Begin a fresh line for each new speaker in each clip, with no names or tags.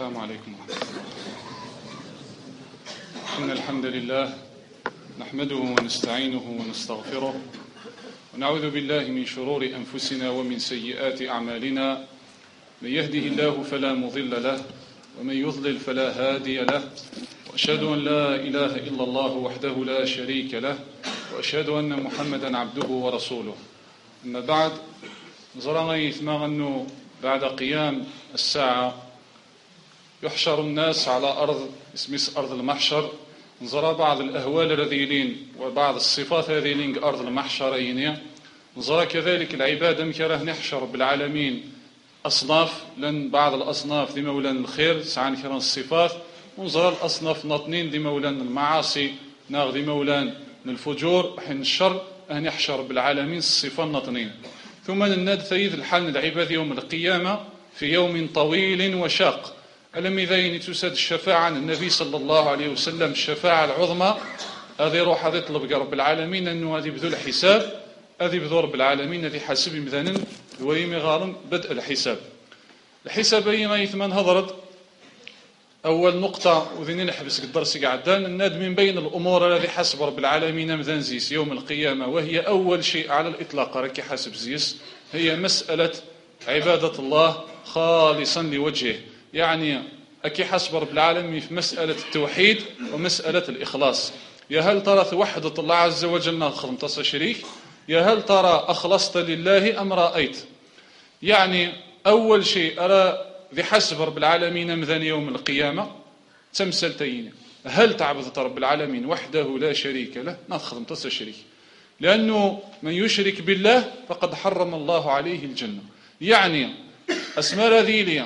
السلام عليكم ورحمة الله. إن الحمد لله نحمده ونستعينه ونستغفره ونعوذ بالله من شرور أنفسنا ومن سيئات أعمالنا. من يهده الله فلا مضل له ومن يضلل فلا هادي له، وأشهد أن لا إله إلا الله وحده لا شريك له، وأشهد أن محمدا عبده ورسوله. أما بعد، نزرع إثماغ أنه بعد قيام الساعة يحشر الناس على أرض اسمها أرض المحشر. نزرع بعض الأهوال الرذيلين وبعض الصفات الرذيلين أرض المحشر أينيا. نزرع كذلك العبادة مكره نحشر بالعالمين أصناف، لأن بعض الأصناف دي مولان الخير سعان كران الصفات، ونزرع الأصناف نطنين دي مولان المعاصي ناغ دي مولان الفجور حين الشر أن يحشر بالعالمين الصفات نطنين. ثم نناد ثيد الحال العباد يوم القيامة في يوم طويل وشاق. ألم إذا تساد الشفاعة عن النبي صلى الله عليه وسلم، الشفاعة العظمى هذه روح هذه طلب رب العالمين أنه هذه بذو الحساب، هذه بذو رب العالمين هذه حاسب مثلا ويمي غارم بدء الحساب. الحساب أي ثمان هضرت أول نقطة وذين نحبس الدرس قعدان الناد من بين الأمور الذي حسب رب العالمين مثلا زيس يوم القيامة، وهي أول شيء على الإطلاق ركي حسب زيس هي مسألة عبادة الله خالصا لوجهه. يعني أكي حسب رب العالمين في مسألة التوحيد ومسألة الإخلاص. يا هل ترى توحدة الله عز وجل ناخذ شريك؟ يا هل ترى أخلصت لله أم رأيت؟ يعني أول شيء أرى ذي حسب رب العالمين مثلا يوم القيامة تمثلتين. هل تعبد رب العالمين وحده لا شريك له؟ ناخذ شريك، لأنه من يشرك بالله فقد حرم الله عليه الجنة. يعني أسماء ذيليا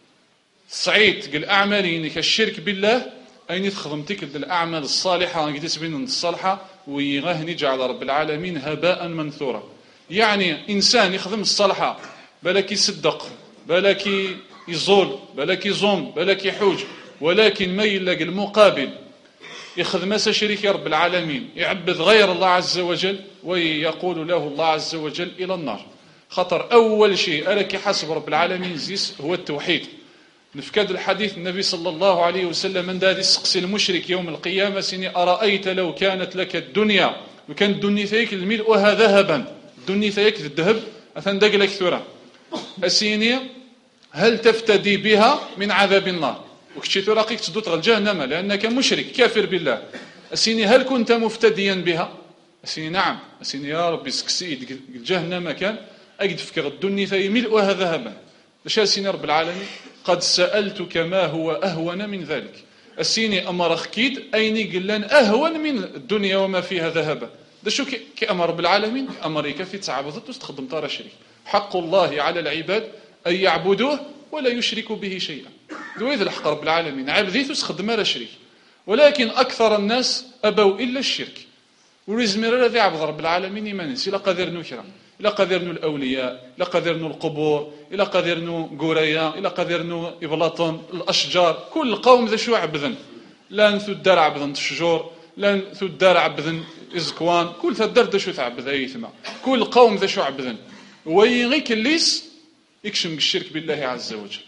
صعيد قل أعمالين كالشرك بالله أين تخدمتك الأعمال الصالحة قدس بين الصالحة ويغهني جعل رب العالمين هباء منثورا. يعني إنسان يخدم الصالحة بلك يصدق بلك يزول بلك يزوم بلك يحوج، ولكن ما يلاقي المقابل يخدم شريك رب العالمين يعبد غير الله عز وجل ويقول له الله عز وجل إلى النار. خطر أول شيء ألك حسب رب العالمين زيس هو التوحيد. نفكاد الحديث النبي صلى الله عليه وسلم من ذا يسقسي المشرك يوم القيامة سيني أرأيت لو كانت لك الدنيا وكان الدنيا ثيك الملؤها ذهبا، الدنيا ثيك الذهب أثن دقلك ثورة أسيني هل تفتدي بها من عذاب النار؟ وكشي ثراقيك تدوت الجهنم لأنك مشرك كافر بالله. أسيني هل كنت مفتديا بها؟ أسيني نعم. أسيني يا ربي سكسي الجهنم كان أجد فكر الدنيا ثي ملؤها ذهبا. ليش أسيني رب العالمين قد سألتك ما هو أهون من ذلك. السيني أمر أخكيد أيني قلان أهون من الدنيا وما فيها ذهبا. ده شو كأمر رب العالمين أمريكا في تعبضت وستخدم طار شريك. حق الله على العباد أن يعبدوه ولا يشركوا به شيئا. دويذ الحق رب العالمين عبدي تستخدم لا شريك، ولكن أكثر الناس أبوا إلا الشرك. ورزمير الذي عبد رب العالمين إيمانس إلا قدر نكرم إلا قدرنا الأولياء إلا قدرنا القبور إلا قدرنا قرية إلا قدرنا إبلاطون الأشجار. كل قوم ذا شو عبذن لان ثدار عبذن الشجور لان ثدار عبذن إزكوان كل ثدار ذا شو تعبذ أيثما. كل قوم ذا شو عبذن ويغيك الليس يكشم الشرك بالله عز وجل.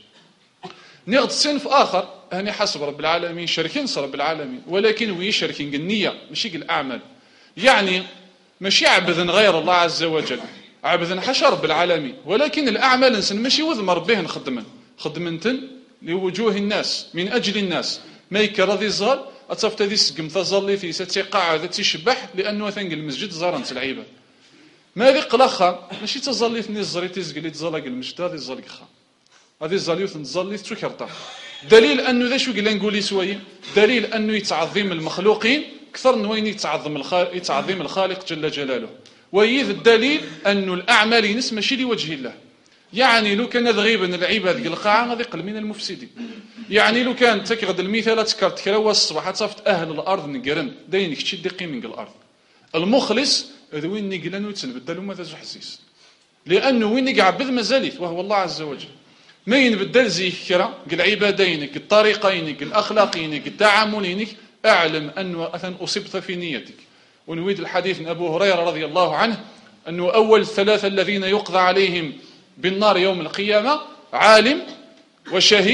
نقد صنف آخر هني حسب رب العالمين شركين رب العالمين، ولكن ويشركين النية مش الأعمال. يعني مش عبذن غير الله عز وجل عبذن حشر رب العالمين، ولكن الأعمال إنسان ماشي وذمر بهن خدمنتن لوجوه الناس من أجل الناس. ما يكرر ذي الزغل أتصفت ذي سقم تظلي في ستيقع ذا تشبح لأنه ثنق المسجد زارنت العيبة. ما ذي قلخا ماشي تظلي ثني الزري تزقلي تزلق المسجد هذه الزلق خا هذه الزليوث تظلي تشكرتا. دليل أنه ذا شو قلنا نقولي سوي دليل أنه يتعظم المخلوقين أكثر من وين يتعظم الخالق جل جلاله. ويذ الدليل أن الأعمال ينس ماشي لوجه الله. يعني لو كان ذغيبا العباد القاعة غادي يقل من المفسدين. يعني لو كان تكغد المثال تكرت كراوى الصباح تصفت أهل الأرض نقرن داين كتشي دقي من الأرض. المخلص وين نقلن ويتنبدل وما ذا حسيس، لأنه وين يعبد مازاليت وهو الله عز وجل. ما ينبدل زي كرا العبادينك الطريقينك الأخلاقينك التعاملينك أعلم أنه أثن أصبت في نيتك. ونريد الحديث من أبو هريرة رضي الله عنه أنه أول ثلاثة الذين يقضى عليهم بالنار يوم القيامة عالم وشهيد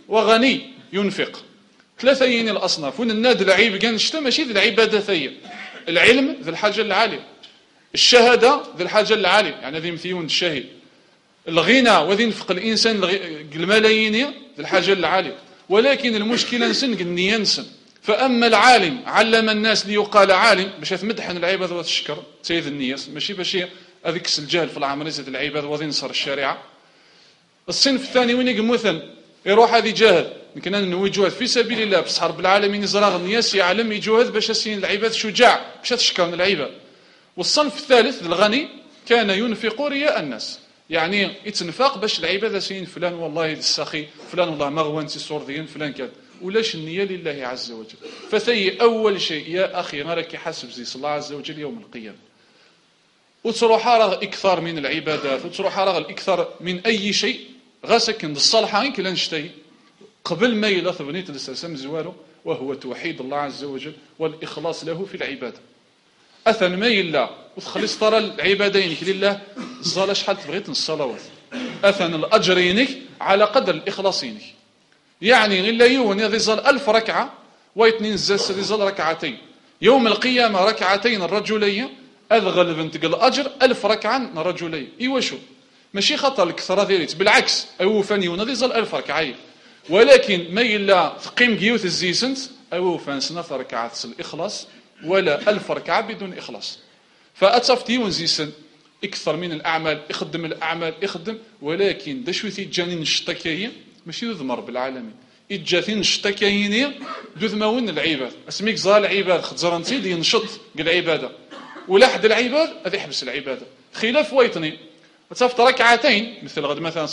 وغني ينفق. ثلاثين الأصناف. ونناد العيب كان شتا ماشي ذي العبادة ثية. العلم ذي الحاجة العالية، الشهادة ذي الحاجة العالية، يعني ذي مثيون الشاهد. الغنى وذي ينفق الإنسان الملايين ذي الحاجة العالية. ولكن المشكلة نسن النية نسن. فأما العالم علم الناس ليقال عالم باش تمدحن العباد وتشكر تيذ النية، ماشي باش هذيك الجهل في العمل يزيد العباد وذي نصر الشريعة. الصنف الثاني وين يقمثن يروح هذه جاهل يمكن أن يجوهد في سبيل الله بس رب العالمين يزرغ الناس يعلم يجوهد باش يسين العباد شجاع باش تشكر العباد. والصنف الثالث الغني كان ينفق رياء الناس، يعني يتنفق باش العباد سين فلان والله السخي فلان والله مغوان سور ديان فلان كذا، ولاش النية لله عز وجل. فثي أول شيء يا أخي راك حسب زي الله عز وجل يوم القيامة. وتروح راه إكثار من العبادات وتروح راه الإكثار من أي شيء غاسكن الصالحين كلا نشتهي قبل ما يلا ثبنيت الاستسلام زوارو وهو توحيد الله عز وجل والإخلاص له في العبادة. أثن ما يلا وتخلص ترى العبادينك لله زال شحال تبغيت الصلوات أثن الأجرينك على قدر الإخلاصينك. يعني إلا يوم يظل 1000 ركعة واثنين زاس يظل ركعتين يوم القيامة ركعتين الرجلية أذغل بنت الأجر 1000 ركعة رجلية. إيوا شو ماشي خطر الكثرة دياليت بالعكس أو فاني ونظل 1000 ركعة، ولكن ما إلا تقيم جيوت الزيسنت أو فانسنا ركعات الإخلاص ولا 1000 ركعة بدون إخلاص. فأتصفتي ونزيسن اكثر من الأعمال يخدم الأعمال يخدم، ولكن دا شو تيجاني نشتكاين ماشي ذمر بالعالمين إجاتين نشتكاين دوذماون العباد اسميك زال العباد خزرنتي دي نشط العبادة ولا حد العباد هذا يحبس العبادة خلاف ويطني وتصفت ركعتين مثل غد مثلا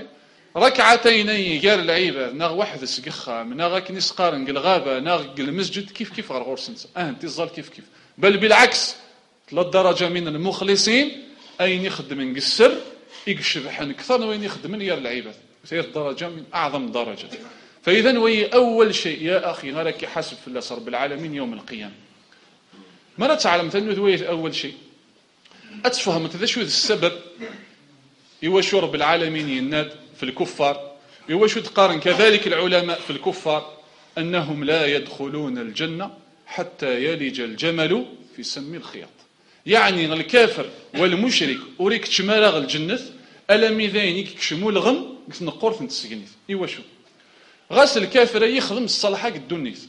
ركعتين قال العباد ناغ واحد سقخام ناغ كنيس قارن الغابة ناغ المسجد كيف غير غورسنس انت زال كيف بل بالعكس للدرجة من المخلصين أين يخدم السر يقشبحن أكثر وين يخدم يا العباد سير درجة من أعظم الدرجات. فإذا وهي أول شيء يا أخي نراك حسب في الله رب العالمين يوم القيامة. ما تعلم أنه أول شيء أتفهم ذا شو السبب يوشو رب العالمين يناد في الكفار يوشو تقارن كذلك العلماء في الكفار أنهم لا يدخلون الجنة حتى يلج الجمل في سم الخياط. يعني الكافر والمشرك أوريك تشمارغ الجنة ألم ذينك كشمو الغم نقور في السجنيث. إيوا شو غاس الكافر يخدم الصلاحة الدنيث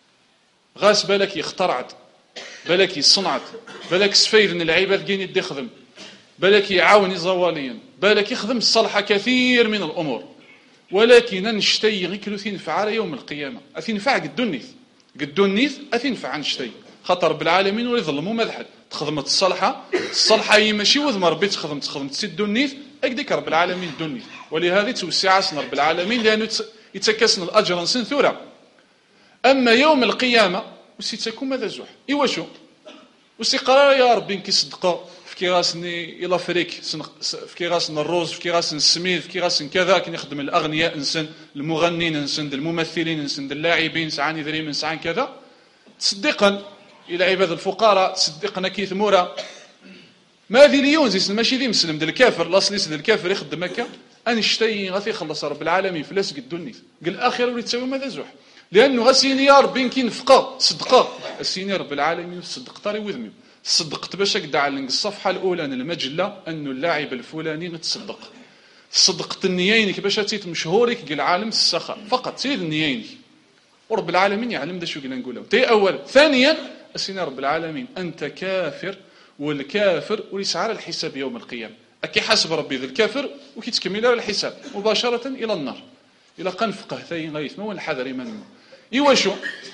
غاس بالك يخترعت بالك يصنعت بالك سفير من العباد كين يدي يخدم بالك يعاون زواليا بالك يخدم الصلاحة كثير من الأمور، ولكن نشتي غير تنفع يوم القيامة أتنفع قدونيث أتنفع نشتي خطر بالعالمين ويظلموا مذحل تخدمت الصالحة هي ماشي وذم ربي تخدم تسد النيث أكديك رب العالمين الدنيث. ولهذا توسع رب العالمين لأنه يتكسن الأجر نسن ثورة. أما يوم القيامة وسيتكون ماذا زوح إيوا شو وسي قرار يا ربي نكي صدقة فكي غاسني إلا فريك فكي غاسن الروز فكي غاسن السميد فكي غاسن كذا كي نخدم الأغنياء نسن المغنين نسن الممثلين نسن اللاعبين سعاني ذري من سعان كذا تصدقا إلى عباد الفقراء تصدقنا كي ثمورة ما ذي ليون زي ماشي ذي مسلم ديال الكافر لاصلي سيد الكافر يخدم هكا انشتي غادي يخلص رب العالمين فلاس قدوني قال الاخر ولي تساوي ماذا زوح لانه غاسيني يا ربي كي نفقه صدقه السيني رب العالمين صدق طري وذمي صدقت باش كدع الصفحه الاولى من المجله انه اللاعب الفلاني متصدق صدقت النيينك باش تيت مشهورك قال عالم السخاء فقط سيد النيينك ورب العالمين يعلم دا شو قلنا نقولوا تي اول. ثانيا السيني رب العالمين انت كافر والكافر وليس على الحساب يوم القيامة أكي حسب ربي ذي الكافر وكي تكمل على الحساب مباشرة إلى النار إلى قنفقه ثين غيث ما الحذر من إيوا شو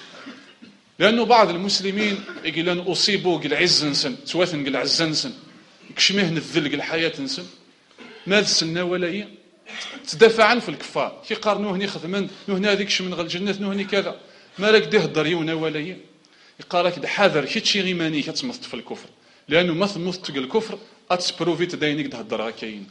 لأنه بعض المسلمين يقول أن أصيبوا قل عز نسن تواثن قل عز نسن يكشمه الذل قل حياة نسن ماذا سنة ولا تدافع عن في الكفار كي قارنوه هني خدمن نهنا هذيك شمن غل الجنة نهني كذا ما لك ده الضريون ولا يقارك ده حذر كتشي غيماني كتمثت في الكفر لأنه ما ثمثت الكفر أتسبروفيت داينك ده الدرها كاين.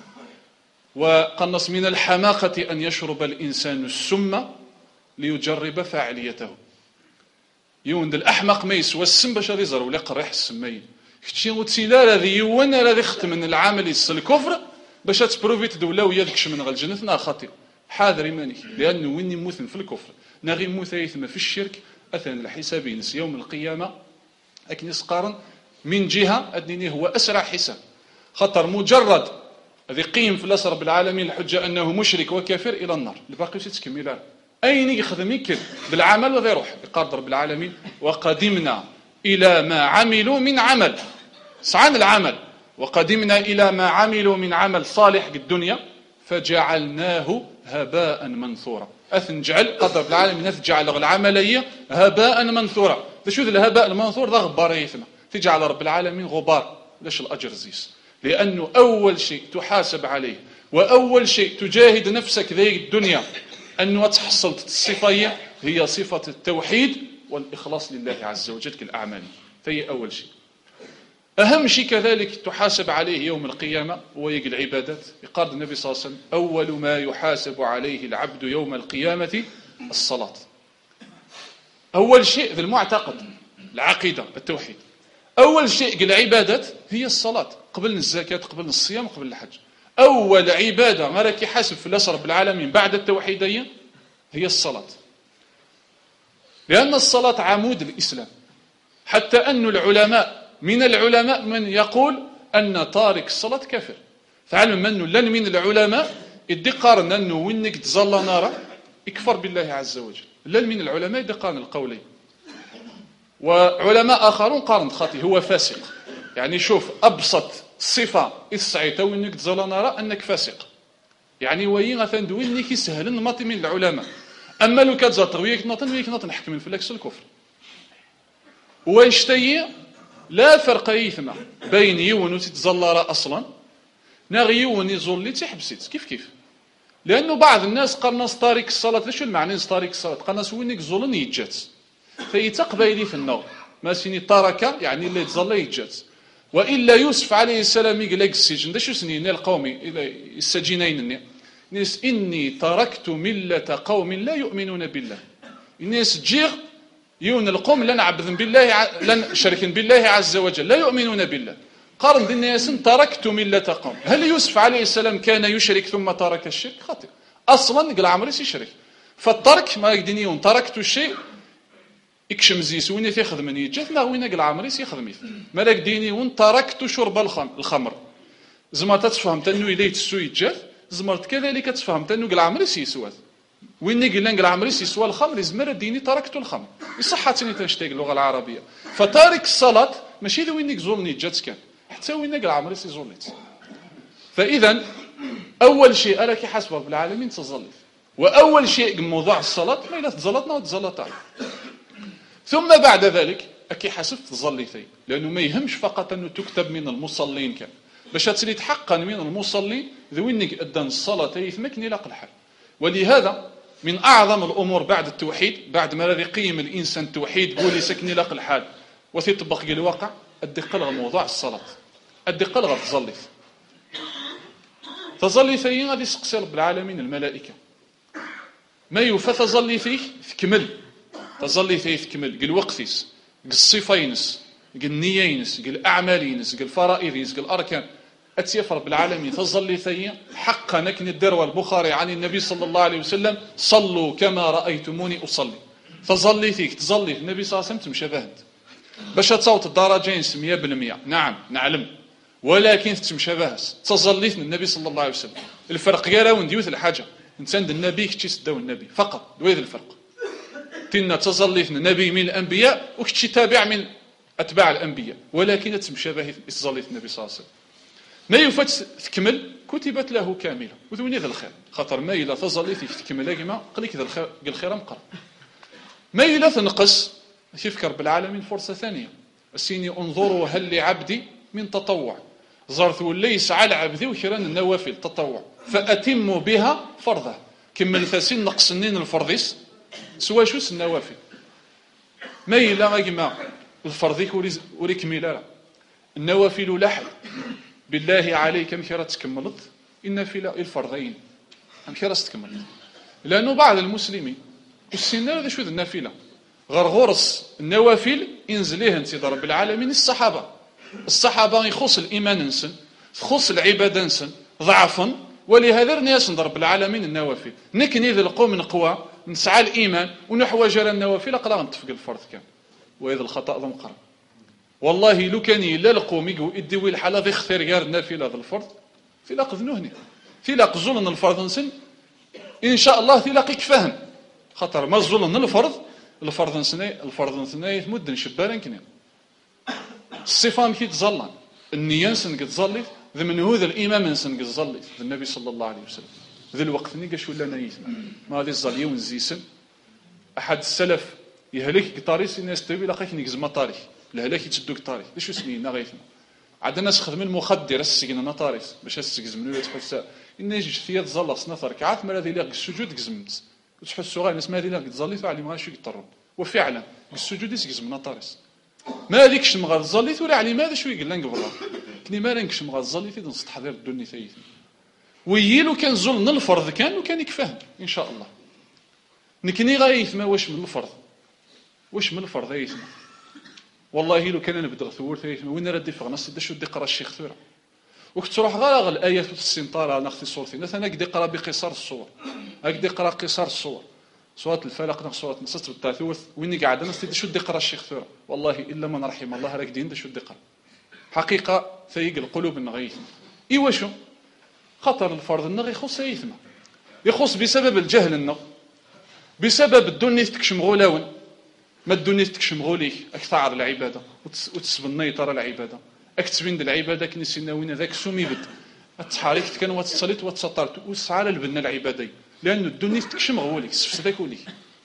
وقنص من الحماقة أن يشرب الإنسان السم ليجرب فاعليته يوند الأحمق ما يسوى السم باش غادي يزرو ولا قريح السمين كتشي وتسيلا هذه يوانا هذه خط من العمل يس الكفر باش تسبروفيت دوله ويا ذكش من الجنة خاطئ حاذر إيمانك، لأنه وين يموت في الكفر نغي يموت يثم في الشرك أثنى الحساب ينس يوم القيامة أكن يسقارن من جهة أدنيني هو أسرع حساب، خطر مجرد هذه قيم في الله رب العالمين الحجة أنه مشرك وكافر إلى النار الباقي تكمل أين يخدم يكل بالعمل وذا يروح يقدر رب العالمين وقدمنا إلى ما عملوا من عمل سعان العمل وقدمنا إلى ما عملوا من عمل صالح الدنيا فجعلناه هباء منثورا أثنجعل قدر رب العالمين أثجعل العملية هباء منثورا شو الهباء المنثور ذا غبار يثنى تجعل رب العالمين غبار ليش الأجر زيس لأنه أول شيء تحاسب عليه وأول شيء تجاهد نفسك ذي الدنيا أنه تحصل الصفة هي صفة التوحيد والإخلاص لله عز وجل كالأعمال فهي أول شيء. أهم شيء كذلك تحاسب عليه يوم القيامة ويجي العبادات. يقال النبي صلى الله عليه وسلم أول ما يحاسب عليه العبد يوم القيامة الصلاة. أول شيء في المعتقد العقيدة التوحيد. أول شيء العبادات هي الصلاة قبل الزكاة قبل الصيام قبل الحج. أول عبادة ما راك يحاسب في الله رب العالمين بعد التوحيدية هي الصلاة، لأن الصلاة عمود الإسلام، حتى أن العلماء من العلماء من يقول أن تارك الصلاة كافر. فعلم من لن من العلماء يدقارن أنه وينك تظل نارا يكفر بالله عز وجل، لن من العلماء يدقارن القولين. وعلماء آخرون قارن خاطي هو فاسق، يعني شوف أبسط صفة إسعيته وينك تظل نارا أنك فاسق، يعني وين غثان دوينك يسهل نمطي من العلماء. أما لو كتزطر ويك نطن حكم في لكس الكفر ويشتي لا فرق يثمى بين يون وتتزلر أصلا ناغي يون يزول لي تحبسيت كيف لأنه بعض الناس قرناس طارق الصلاة شو المعنى طارق الصلاة قرناس وينك زولن يتجات فيتقبيلي في النار ما سيني ترك يعني اللي تزل يتجات. وإلا يوسف عليه السلام يقول لك السجن ده شو سنين القومي إلى السجينين الناس إني تركت ملة قوم لا يؤمنون بالله. الناس تجيغ يون القوم لن عبدن بالله لن شركن بالله عز وجل لا يؤمنون بالله. قارن ذي الناس تركت ملة قوم. هل يوسف عليه السلام كان يشرك ثم ترك الشرك؟ خاطئ أصلا قال عمري يشرك. فالترك ما يقدنيون تركت الشيء يكشم زيس وين يخدم يجات ما وين قال عمري يخدم مالك ديني وين تركت شرب الخمر زما تتفهم تنو إليه تسوي يجات زمرت كذلك تفهمت انه قال عمري سيسوات وين قلنا قال عمري سيسوى الخمر زمر ديني تركت الخمر يصحتني تنشتاق اللغه العربيه. فتارك الصلاه ماشي وين زولني جات كان حتى وين قال عمري سيزوليت. فاذا اول شيء راك حسب رب العالمين تزلط، واول شيء موضوع الصلاه ما الا تزلطنا وتزلطا ثم بعد ذلك اكي حسب تزليتي، لانه ما يهمش فقط انه تكتب من المصلين كان باش تسلي تحقا من المصلي ذوينك أدان الصلاة يثمكني لاق الحال. ولهذا من أعظم الأمور بعد التوحيد بعد ما الذي يقيم الإنسان التوحيد قولي سكني لاق الحال وتطبق الواقع الدقة موضوع الصلاة الدقة تظلي فيه غادي يسقسي رب العالمين الملائكة ما يوفى تظلي فيه تكمل تظلي فيه تكمل قل وقتيس قل الصفينس قل النيينس قل الأعمالينس قل الفرائضينس قل الأركان أتيفر بالعالمين تظلي ثيا حقا نكن الدروى البخاري عن النبي صلى الله عليه وسلم صلوا كما رأيتموني أصلي. تظلي فيك تظلي النبي صلى الله عليه وسلم تمشبهد باش تصوت الدرجين 100%. نعم نعلم ولكن تمشبهس تظليت النبي صلى الله عليه وسلم. الفرق يا راون ديوث الحاجة انسان النبي كتشي سداو النبي فقط دويذ الفرق تنا تظليت النبي من الأنبياء وكتشي تابع من أتباع الأنبياء ولكن تمشبه تظليت النبي صلى الله عليه وسلم. ما يفات تكمل كتبت له كاملة وذوني ذا الخير خاطر ما إلا تظليتي تكمل كما قليك ذا الخير الخير مقر ما إلا تنقص يفكر بالعالمين فرصة ثانية السيني انظروا هل لعبدي من تطوع زرت ليس على عبدي وكران النوافل تطوع فأتموا بها فرضه كمل ثاسين نقصنين الفرضيس سوا شوس النوافل ما إلا غيما الفرضيك وريك ميلا النوافل لحد بالله عليك مكرا تكملت إن في الفرضين مكرا تكملت. لأنه بعض المسلمين والسنة هذا شو ذا النافلة غرغرس النوافل ينزليه انت رب العالمين. الصحابة يخص الإيمان نسن يخص العبادة نسن ضعفا ولهذا الناس نضرب العالمين النوافل نكني ذي القوم نقوى نسعى الإيمان ونحوج على النوافل أقلا غنتفق الفرض كان وإذا الخطأ ذا مقرن والله لو كان إلا القوم يديوي الحالة ذي اختار غير النافلة ذا الفرض في لاق ذنوهني في لاق زولن الفرض نسن إن شاء الله في لاقيك فهم خطر ما زولن الفرض نسناي مدن شبالا كنين الصفة مكي تظلن النية نسن تظلي ذا من هو ذا الإمام نسن تظلي النبي صلى الله عليه وسلم ذا الوقت نيقاش ولا نيثما ما هذه الظلية ونزيسن أحد السلف يهلك قطاريس الناس تبي لقاك نيكزما طاريخ الهلاك يتشدوك طاريخ ليش سنين غيثما عاد الناس خدمين مخدر السجن نطاريس باش السجز منو تحس ان يجي ثياب زلا سنه ركعات مال هذه اللي السجود قزمت وتحسوا غير الناس ما هذه اللي تزليت على ما شي يطرب وفعلا السجود يسقز من طاريس ما هذيكش مغا تزليت ولا علي ماذا شوي قال لنا قبل كني ما رانكش مغا تزليت نص تحضير الدنيا ثيث ويلو كان زلنا الفرض كان وكان يكفهم ان شاء الله نكني غايث ما واش من الفرض واش من الفرض يثما والله لو كان نبدا ثور ثيثما وين ردي فغنا سد شو دي قرا الشيخ ثوره وكنت تروح غير الايات في السنطاره ناخذ صورتي مثلا قد يقرا بقصار الصور قد يقرا قصار الصور صوره الفلق ناخذ صوره نص بالتاثوث وين قاعد انا سد شو دي قرا الشيخ ثوره والله الا من رحم الله راك دين شو دي قرا حقيقه ثيق القلوب النغيث ايوا شو خطر الفرض النغ يخص يثما يخص بسبب الجهل النغ بسبب الدنيا تكشم غلاون ما الدنيا تكشم غوليك اكثر العباده وتسبني ترى العباده اكتبين العباده كني سينا وين ذاك سمي بد التحاريك كان وتصليت وتسطرت وسعى للبنه العبادي لان الدنيا تكشم غوليك سفسدك وليك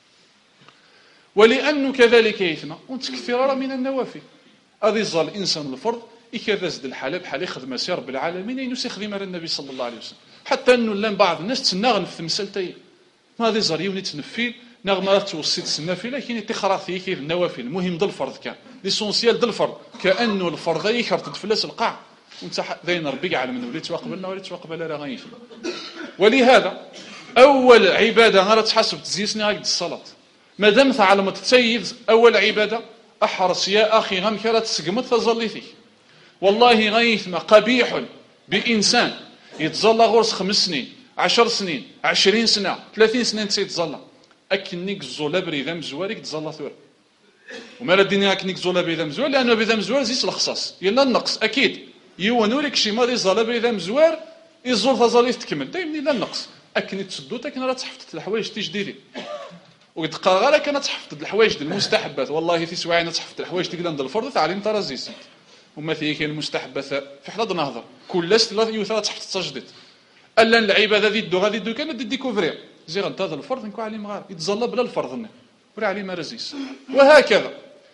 ولانه كذلك يثما وتكثر من النوافل هذه ظل الانسان الفرض يكذا زد الحاله بحال يخدم سير رب العالمين ينوس يخدم على النبي صلى الله عليه وسلم حتى انه لان بعض الناس تناغن في مسالتين هذه زريوني تنفيل نغمه توصيت النافله كاين تخراثي كيف النوافل المهم ضل الفرض كان ليسونسيال ضل الفرض كانه الفرض يكرت تفلس القاع وانت ذين ربي على من وليت وقبلنا وليت وقبل راه غيفل ولهذا اول عباده غير تحسب تزيسني هاك الصلاه ما دام تعلم تتسيد اول عباده احرص يا اخي غم كرات تسقمت تظليتي والله غيث ما قبيح بانسان يتظلى غرس 5 سنين 10 سنين 20 سنه 30 سنه تيتظلى اكنيك الزولا بريده مزواريك تظلى ثور وما رديني اكنيك زولا بريده مزوار لانه بريده مزوار زيت الخصاص يلا النقص اكيد يونوريك شي ماضي زالا بريده مزوار يزول فازالي تكمل دايما لا النقص اكني تسدوت اكن راه تحفظت الحوايج تجديدي وتقرا غير كانت تحفظ الحوايج ديال المستحبات والله في سواعي تحفظ الحوايج تقدر ندير الفرض تعلم ترى زيسنت وما فيه كاين المستحبات في حدا نهضر كل ثلاث يوثا تحفظ التجديد الا العباده ذي الدو غادي دو كان دي ديكوفري زي غنتهضر الفرض نكون عليه مغار يتظلى بلا الفرض ورا عليه ما رزيس وهكذا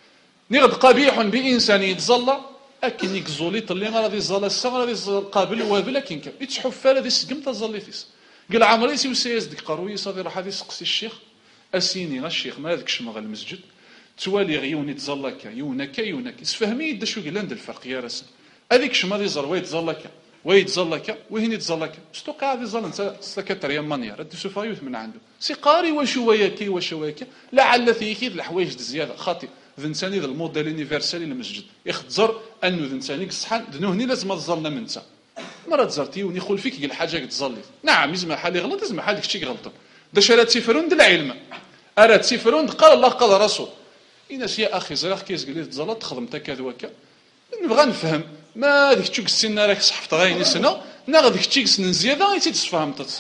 نغد قبيح بانسان يتظلى اكن يكزوليط اللي غادي يظل الصغر غادي قابل وابل كاين يتحف فال هذه السقم تظلي فيس قال عمري سي وسياس ديك قروي صافي راح هذه سقسي الشيخ اسيني غا الشيخ ما هذاك شمغ المسجد توالي غيوني تظلك يونك يونك اسفهمي يد شو قال عند الفرق يا راسل هذيك شما دي زر ويتظلك ويتظلك وهين يتظلك شتو قاعد يظل انت سكرتير مانيا رد سوفايوث من عنده سي قاري وشوياكي وشواكي لعل فيك الحوايج الزياده خاطي ذنساني ذا الموديل يونيفرسالي للمسجد يخزر انه ذنساني صحان دنوهني لازم تظلنا منتا مرات زرتي وني خول فيك الحاجه تظلي نعم يزما حالي غلط يزما حالك شي غلط داش راه تيفرون ديال العلم اراد تيفرون قال الله قال رسول الناس يا اخي زراخ كيس قال لي تظلت تخدمت كذا وكا نبغى نفهم ما ديك تشوك السن راك صحفت غير سنه نا ديك تشيك سن زياده غير تتفهمت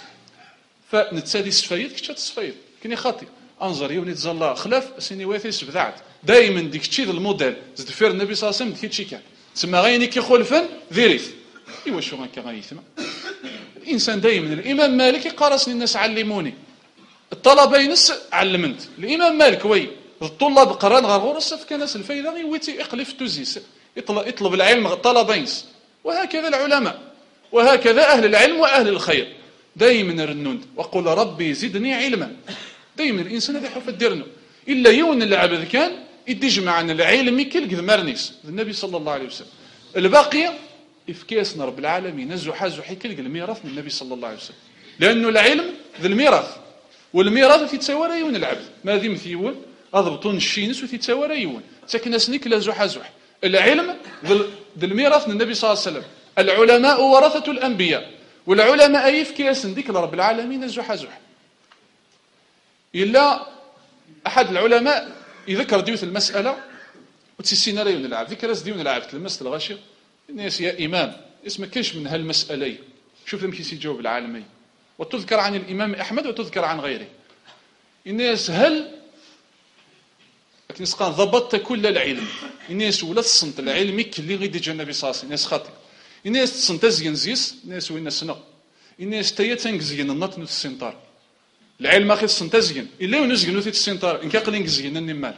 فنتسالي سفايت كنت تصفيت كني خاطي انظر يوني تظل خلاف سيني واثي سبذعت دائما ديك تشي الموديل زد فير النبي صلى الله عليه وسلم ديك تشي كان تسمى غيني كي خلفن ذيريث ايوا شو غنكا غيثما الانسان دائما الامام مالك يقارس الناس علموني الطلبه ينس علمنت الامام مالك وي الطلاب قران غير غرس كان ناس الفايده غيويتي اقلف توزيس يطلب العلم الطلبه ينس وهكذا العلماء وهكذا اهل العلم واهل الخير دائما الرنود وقل ربي زدني علما دائما الانسان هذا يحب ديرنا الا يون العبد كان يدي جمعنا العلم كل قد مرنيس النبي صلى الله عليه وسلم الباقيه افكاسنا رب العالمين نزح زحي كل الميراث من النبي صلى الله عليه وسلم لانه العلم ذا الميراث والميراث تيتساوى يون العبد ما ذي مثيون اضبطون الشينس وتيتساوى يون ساكن سنيك لا زح زح العلم ذا الميراث من النبي صلى الله عليه وسلم العلماء ورثه الانبياء والعلماء يفكياسن ديك رب العالمين زحا زح. إلا أحد العلماء يذكر ديوث المسألة وتسيناريو نلعب ذكر ديون نلعب تلمست الغاشي الناس يا إمام اسمه كاش من هالمسألة شوف لهم كيس يجاوب العالمي وتذكر عن الإمام أحمد وتذكر عن غيره الناس هل كنسقان ضبطت كل العلم الناس ولا تصنت العلمي كلي غير ديجا النبي صلى الله عليه وسلم الناس خاطئ الناس تصنت زين زيس الناس وين سنة الناس تايا تنكزين النط نوت السنتار العلم اخي تصنت زين الا ونزين نوت السنتار ان كاقلين زين النمال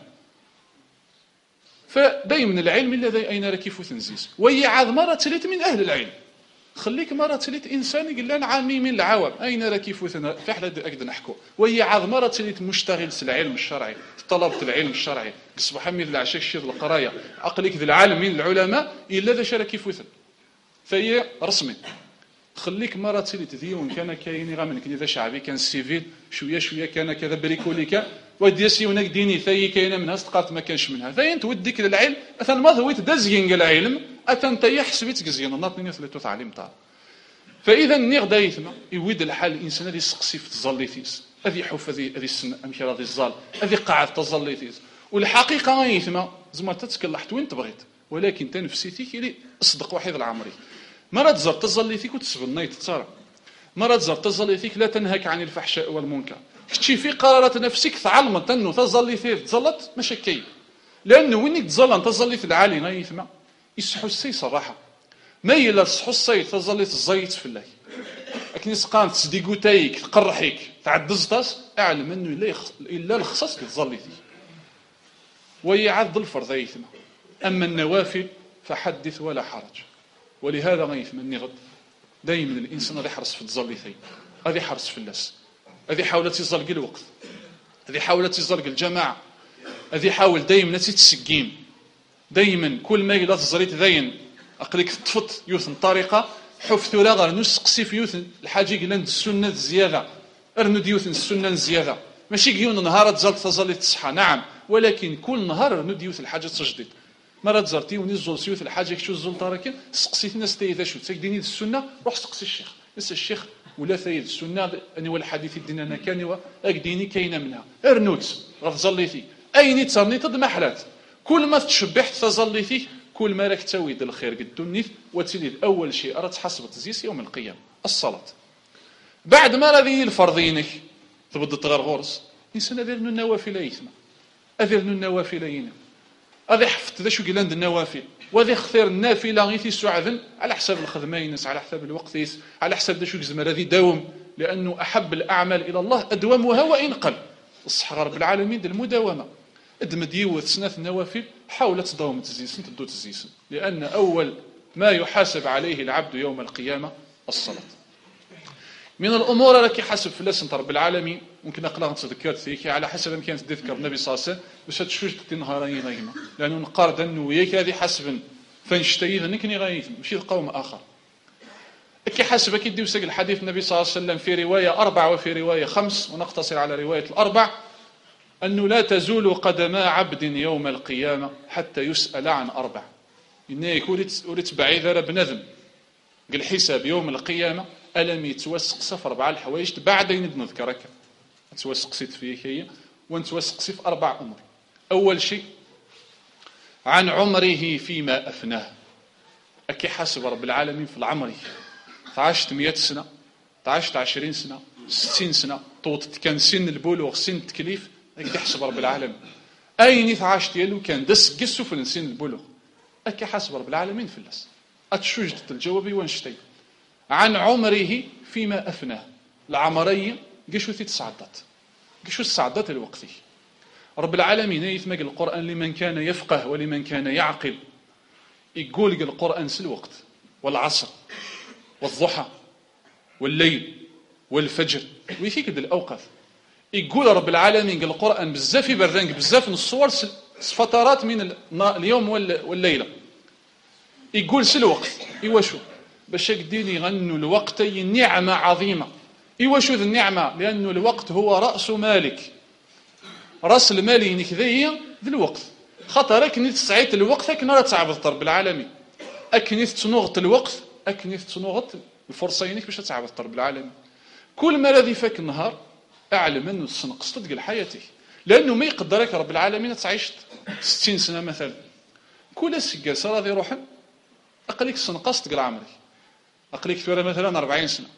فدايما العلم الا ذي اين راه كيف تنزيس وهي عاد مره تليت من اهل العلم خليك مره تليت انسان يقول لنا عامي من العوام اين راه كيف فاحنا اكد نحكوا وهي عاد مره تليت مشتغل في العلم الشرعي طلبت العلم الشرعي صباح من العشاء الشيخ القرايه عقلك ذي العالم من العلماء الا ذا شرا كيف فهي رسمي خليك مرة تلي تديون كان كاين غا من كذا شعبي كان سيفيل شويه كان كذا بريكوليكا وديسي ونك ديني ثاي كاينه منها استقالت ما كانش منها ثاي انت وديك للعلم اثن ما ضويت دزين العلم اثن تي حسبت كزين ناطني ثلاثه تعليم تاع فاذا نيغ دايثما يويد الحال الانسان اللي يسقسي في تزليتيس هذه حف هذه السنه امشي راضي الزال هذه قاعد تزليتيس والحقيقه غايثما زعما تتكلحت وين تبغيت ولكن تنفسيتك اللي اصدق واحد العمري مرة تزر تظليتك وتسبنيت تصار مرة تزر تظليتك لا تنهك عن الفحشاء والمنكر كتشي في قرارات نفسك تعلمت انه تظليتي تزلت ماشي كاين لانه وينك تظل تظليت العالي غايثما يصحو السي صراحه ما الا تصحو السي تظليت الزيت في الله لكن سقان تصديقو تايك تقرحيك تعدزتاس اعلم انه الا الخصاص تظليتي وهي عاد الفرض غايثما اما النوافل فحدث ولا حرج ولهذا غيثمني غد دائما الانسان غادي يحرص في التزليثين غادي يحرص في الناس غادي يحاول تيزلق الوقت غادي يحاول تيزلق الجماعه غادي يحاول دائما تتسقيم دائما كل ما الا تزريت ذاين اقليك تفط يوثن طريقه حفث لا غير نسقسي في يوثن الحاجه قلنا السنه الزياده ارنو ديوثن السنه الزياده ماشي كيون نهار تزلت تزليت تصحى نعم ولكن كل نهار ارنو ديوث الحاجه تجديد مرة تزرتي وني الزول سيوث الحاجه كشو الزول تراكن سقسيت الناس تايدا شو تسكديني السنه روح سقسي الشيخ نسى الشيخ ولا ثايد السنه اني والحديث الدين انا كان اكديني كاينه منها ارنوت غتزليتي ايني تصرني تض محلات كل ما تشبحت تزليتي كل ما راك تاويد الخير قد النيف وتليد اول شيء راه تحسب تزيس يوم القيامه الصلاه بعد ما راذي الفرضينك تبدا تغرغرس انسان دير النوافل يثما ادير النوافل ينا هذا حفت ذا شو قلنا النوافل وهذا اختار النافله غير سعدا على حساب الخدمه ينس على حساب الوقت على حساب ذا شو زمر هذه داوم لانه احب الاعمال الى الله ادومها وان قل الصحه رب العالمين المداومه ادمد يوث سنه النوافل حاول تداوم تزيسن تدو تزيسن لان اول ما يحاسب عليه العبد يوم القيامه الصلاه من الامور راكي حسب فلاسن رب العالمين ممكن اقلا نتذكرت فيك على حسب ما كانت تذكر النبي صلى الله عليه وسلم باش تشوج نهارين غيما لانه نقارد انه وياك هذه حسب فنشتيذ نكني غايث ماشي قوم اخر كي حسب كي ديو سق الحديث النبي صلى الله عليه وسلم في روايه 4 وفي روايه 5 ونقتصر على روايه الاربع انه لا تزول قدما عبد يوم القيامه حتى يسال عن 4 انه يكون ولت بعيد بنذم قال حساب يوم القيامه ألم يتوسق صفر 4 الحوايج بعدين نذكرك توسقسيت فيه هي ونتوسقسي في 4 أمور أول شيء عن عمره فيما أفناه أكي حسب رب العالمين في العمر عشت 100 سنة عشت 20 سنة 60 سنة طوطت كان سن البلوغ سن التكليف أكي حسب رب العالمين أين عاشت ديالو كان دس قسو في سن البلوغ أكي حسب رب العالمين في الناس أتشوجت الجوابي وانشتي عن عمره فيما أفناه العمرية قشو تتصعدت قشو تصعدت الوقتي رب العالمين يثمق القرآن لمن كان يفقه ولمن كان يعقل يقول القرآن سلوقت والعصر والضحى والليل والفجر ويفيك الأوقات يقول رب العالمين القرآن بزاف برنك بزاف من الصور فترات من اليوم والليلة يقول سلوقت إيواشو باش يقدين يغنوا الوقت نعمة عظيمة إيواشو ذي النعمة لأنه الوقت هو رأس مالك رأس المال ينك ذي الوقت خاطر أكني تسعيت الوقت أكني راه تعبد رب العالمين أكني تنوغت الوقت أكني تنوغت الفرصه ينك باش تعبد رب العالمين. كل ما الذي فاك النهار اعلم انه تنقص ديال حياتك، لانه ما يقدرك رب العالمين تعيش 60 سنه مثلا. كل سكاس راضي يروح اقليك تنقص ديال عمرك، اقليك تورى مثلا 40 سنه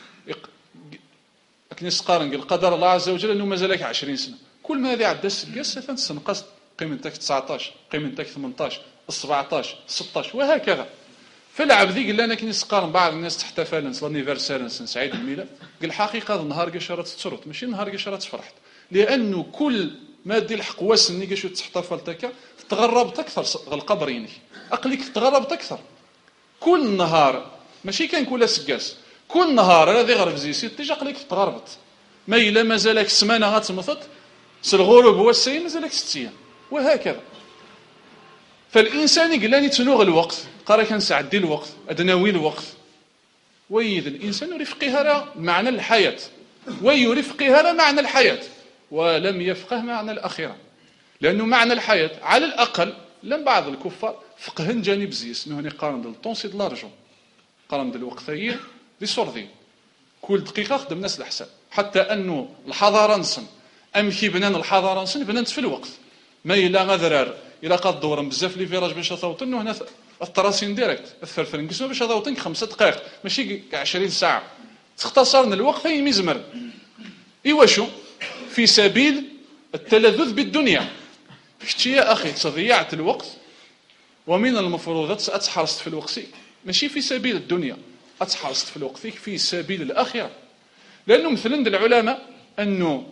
لكن يسقارن القدر الله عز وجل انه مازالك 20 سنه. كل ما هذه عدى السكاس تنقص قيمتك 19 قيمتك 18 17 16 وهكذا. فالعبد قال لنا كي نسقارن بعض الناس تحتفل لانيفرسير سعيد الميلاد، قال الحقيقه النهار قشرت تسرط ماشي النهار قشرت فرحت، لانه كل ما دير الحقواس اللي قاشو تحتفل تكا تغربت اكثر القبر يني اقليك تغربت اكثر. كل نهار ماشي كان كل سكاس، كل نهار الذي غرب زيسي تجي اقليك تغربت. ما الا مازالك سمانه غتمطط الغروب هو السيم مازالك 6 ايام وهكذا. فالانسان قال لي تنوغ الوقت قرا كنسعدي الوقت ادناوي الوقت ويد الانسان يفقه معنى الحياه ويفقه معنى الحياه ولم يفقه معنى الاخره. لانه معنى الحياه على الاقل لم بعض الكفار فقهن جانب زيس انه قارن ديال الطونسي د لارجون قارن ديال الوقت هي دي سوردي كل دقيقه خدم ناس الحساب. حتى انه الحضاره نسن امشي بنان الحضاره نسن بنات في الوقت. ما الا غذرار الا قاد دورا بزاف لي فيراج باش توطن هنا التراسين ديريكت الثرثر نقسمو باش توطنك 5 دقائق ماشي 20 ساعه. تختصرنا الوقت هي مزمر ايواشو في سبيل التلذذ بالدنيا. شتي يا اخي تضيعت الوقت ومن المفروضات اتحرصت في الوقت ماشي في سبيل الدنيا، اتحرصت في الوقت في سبيل الاخره. لانه مثلا العلماء انه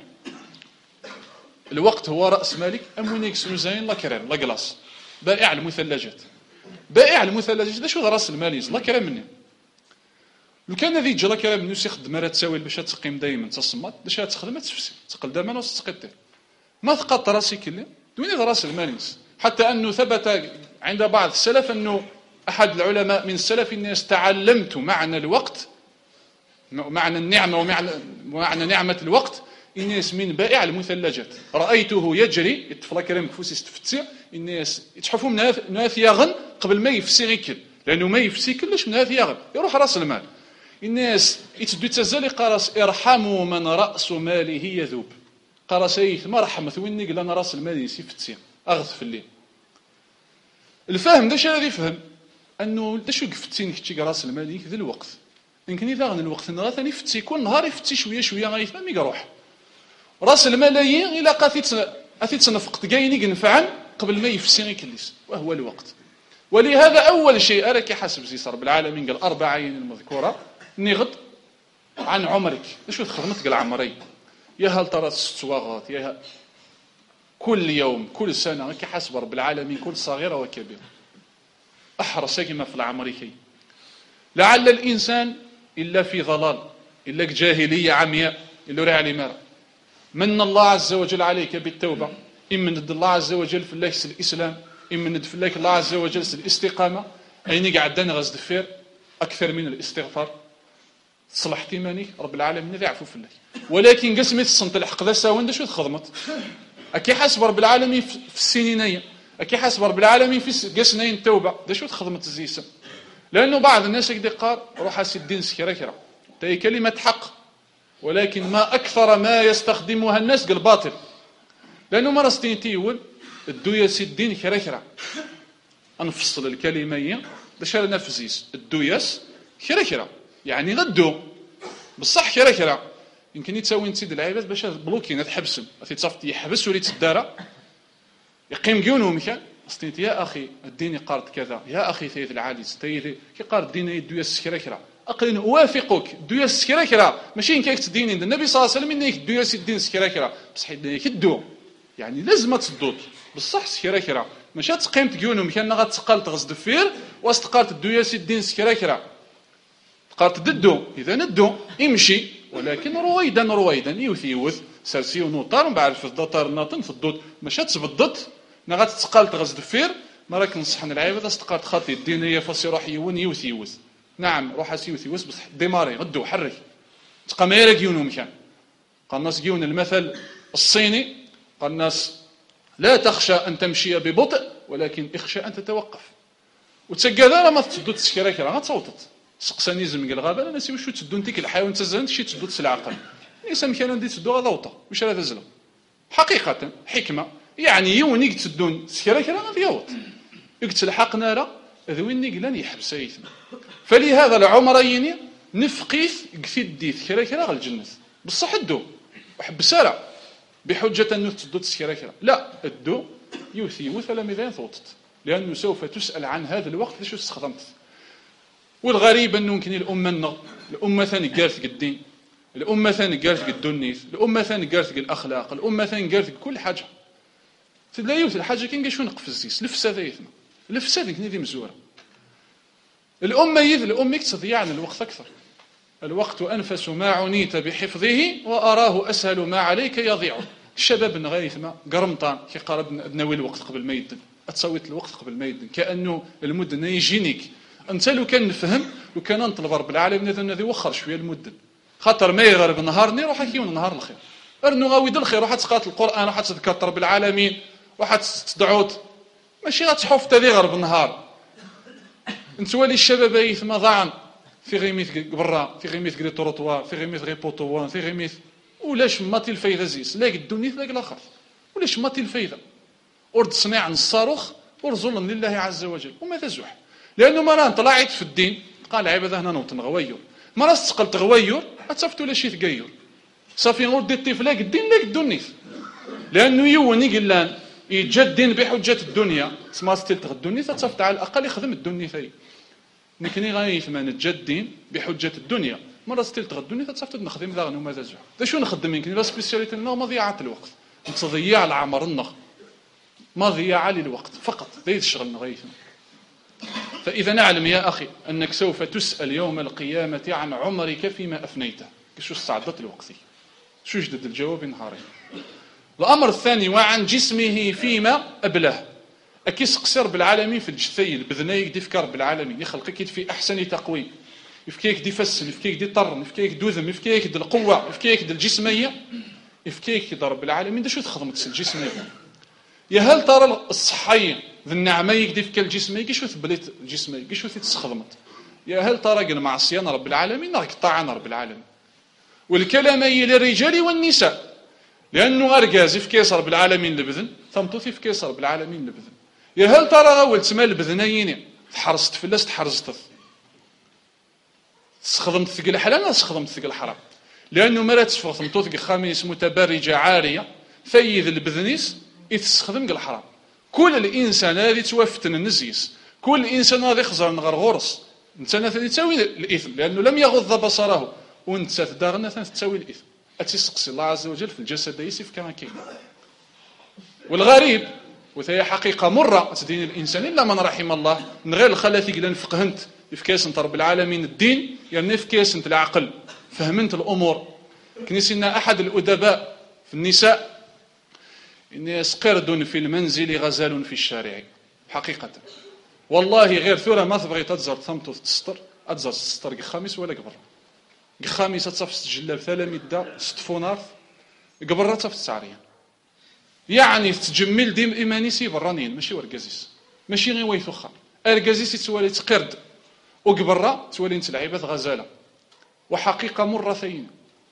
الوقت هو راس مالك امونيكس مزاين لا كريم لا كلاص بائع المثلجات. بائع المثلجات دا شو راس المال لا كريم مني. لو كان هذه جلا كريم منو يخدم راه تساوي باش تقيم دائما تصمت باش تخدم تفسي تقل دائما وتسقط ما تقط راسي كلي دويني راس المال. حتى انه ثبت عند بعض السلف انه احد العلماء من السلف الناس تعلمت معنى الوقت معنى النعمه ومعنى نعمه الوقت الناس من بائع المثلجات رايته يجري يطفل كريم كفوس يستفتي الناس يتحفوا من ثياغن قبل ما يفسي غيكل لانه ما يفسي كلش من ثياغن يروح راس المال. الناس يتدو تزالي قراص ارحموا من راس ماله يذوب قراص ما رحمت ويني قال انا راس المال يفتي اغث في الليل. الفهم داش الذي يفهم انه داش قفتين كتي راس المال ذي الوقت يمكن اذا غن الوقت نرى ثاني يفتي كل نهار يفتي شويه شويه غيفهم يروح راس الملايين الى قاتي تنفق كايني ينفعن قبل ما يفسي غيكليس وهو الوقت. ولهذا اول شيء راك حسب زي رب العالمين قال 4 عين المذكوره نغض عن عمرك. شو خدمت قال عمري يا هل ترى السواغات يا كل يوم كل سنه راك حسب رب العالمين كل صغيره وكبيره احرص كما في العمريكي. لعل الانسان الا في ضلال الا جاهليه عمياء الا راه علي مره من الله عز وجل عليك بالتوبه إما ند الله عز وجل في الله الإسلام إما ند في الله الله عز وجل الاستقامة أين قعدنا غاز دفير أكثر من الاستغفار صلحتي ماني رب العالمين ذي عفو في الله. ولكن قسمت الصنت الحق ذا ساوند شو تخدمت أكي حسب رب العالمين في السنينية أكي حسب رب العالمين في قسنين التوبة ذا شو تخدمت الزيسم. لأنه بعض الناس يقدر قال روح الدين سكرة كرة هي كلمة حق ولكن ما أكثر ما يستخدمها الناس قال باطل. لأنه ما رستين تيول الدوياس الدين كرة كرة أنفصل الكلمة هي داش لنا فزيس الدوياس كرة كرة يعني غدو بالصح كرة كرة يمكن يتساوي نتسيد العباد باش بلوكين تحبسهم تصافت يحبس ولي تدارا يقيم جونهم كان استنت يا أخي الدين قارد كذا يا أخي ثيث العاليس تيث كي قارد الدين الدوياس كرة كرة أقل أوافقك دوياس كرة كرة ماشي كيك تدين عند النبي صلى الله عليه وسلم إنك دوياس الدين كرة كرة بصح إنك الدو يعني لازم تصدوط بالصح سكرة كرة ماشي تقيم تجونهم كان غتقال تغزد فير واستقالت الدوياس الدين سكرة كرة قالت ددو إذا ندو امشي ولكن رويدا يوث سرسي ونوطار من بعد في الدطار ناطن في الدود ماشي تبدط نغات تقال تغزد فير ما راك نصحن العيبه استقالت خاطي الدينيه فاسي روح يون يوث نعم روح يوث بصح ديماري غدو حرك تبقى ما يرجيونهم كان قال الناس جيون المثل الصيني قال الناس لا تخشى أن تمشي ببطء ولكن اخشى أن تتوقف وتسقى ذا ما تصدو تسكرا كرا غتصوتت سقساني زمق الغابه انا نسي واش تدو انت الحيوان تزنت شي تدو العقل الانسان كان عندي تدو غضوطه واش راه تزلو حقيقه حكمه يعني يونيك تدون سكرا كرا غادي يوط قلت الحقنا راه ذويني قلان يحبس يثم فلهذا العمرين نفقيث قفيت ديث كرا غا الجنه بصح الدو وحبس راه بحجه انه تدو سكرا كرا لا الدو يوثي وثلا ميدان ثوتت لانه سوف تسال عن هذا الوقت ليش استخدمت. والغريب انه يمكن الامه ثاني قالت الدين، الامه ثاني قالت الدنيث، الامه ثاني قالت الاخلاق، الامه ثاني قالت كل حاجه. تلاقيو الحاجه كاين شو نقفز الفساد يثنا الفساد كني دي مزوره. الامه تضيع الوقت اكثر. الوقت انفس ما عنيت بحفظه واراه اسهل ما عليك يضيع. الشباب نغايث ما قرمطان كيقرب ناوي الوقت قبل ما يدن اتصويت الوقت قبل ما يدن كانه المدن يجينيك. انت لو كان نفهم لو كان نطلب رب العالمين هذا يوخر شويه المدن خاطر ما يغرب نهار ني روح كيون نهار الخير ارنو غاويد الخير روح تقرا القران روح تذكر رب العالمين روح تدعوت ماشي غتحوف تالي غرب النهار. انت ولي الشباب ايث ما ضاعن في غيميت برا في غيميت كري طروطوار في غيميت غي بوطوان في غيميت ولاش ماتي الفايده زيس لاك الدنيا لاك الاخر ولاش ماتي الفايده ورد صناع الصاروخ ورزول لله عز وجل وما تزوح لانه ما طلعت في الدين قال عباده هنا نوطن غوير ما راس تقلت غوير اتصفتوا لا شي تغير صافي ورد الطفل لاك الدين لاك الدنيا لانه يوني قلان يتجدين بحجه الدنيا سما ستلت الدنيا تصفت على الاقل يخدم الدنيا ثاني نكني غاي ثمان الجدين بحجه الدنيا مره ستلت الدنيا تصفت نخدم ذا غنو ماذا زوح ذا شو نخدم يمكن لا سبيسياليتي لنا مضيعه الوقت تضيع العمر النخ مضيعه للوقت فقط ذا الشغل نغيثنا. فاذا نعلم يا اخي انك سوف تسال يوم القيامه عن عمرك فيما افنيته شو استعدت الوقت شو جدد الجواب نهارين. الامر الثاني وعن جسمه فيما ابلاه اكيس قصر بالعالمين في الجثي البذنايك دي فكر بالعالمين يخلقك في احسن تقويم يفكيك دي فسن يفكيك دي طرن يفكيك دوذم يفكيك دي القوه يفكيك دي الجسميه يفكيك ضرب العالمين ده شو تخدمت الجسميه يا هل ترى الصحيه ذي النعمه يكدي فك الجسميه شو ثبلت الجسميه شو تستخدمت يا هل ترى المعصيه رب العالمين نرك طاعه رب العالمين. والكلام للرجال والنساء لانه ارجاز في كيسر بالعالمين لبذن ثمطوثي في كيسر بالعالمين لبذن. يا هل ترى اول تمال البذنين تحرصت فلاس تحرزت استخدمت ثقل الحلال ولا استخدمت ثقل الحرام لانه ما تسفر ثمطوث خامس متبرجه عاريه فيذ البذنيس يتستخدم الحرام. كل الانسان هذه توفتن النزيس كل انسان هذا يخزر نغر غرس انسان هذا تساوي الاثم لانه لم يغض بصره وانت تداغنا تساوي الاثم أتسقسي الله عز وجل في الجسد يسيف كما كاين. والغريب وهي حقيقة مرة تدين الإنسان إلا من رحم الله من غير الخلاثي قلن فقهنت في كيس انت رب العالمين الدين يعني في كيس انت العقل فهمنت الأمور. كنيسنا أحد الأدباء في النساء إن يسقرد في المنزل غزال في الشارع حقيقة والله غير ثورة ما تبغي تتزر ثمتو تستر أتزر تستر خامس ولا قبر خامسة تصف جلاب ثلاميد ستفونار قبرة تصف السعرية يعني تجمل ديم إيمانيسي برانين ماشي ورقازيس ماشي غير ويثوخا ارقازيس تولي تقرد وقبرة تولي نتلعبات غزالة وحقيقة مرة ثين.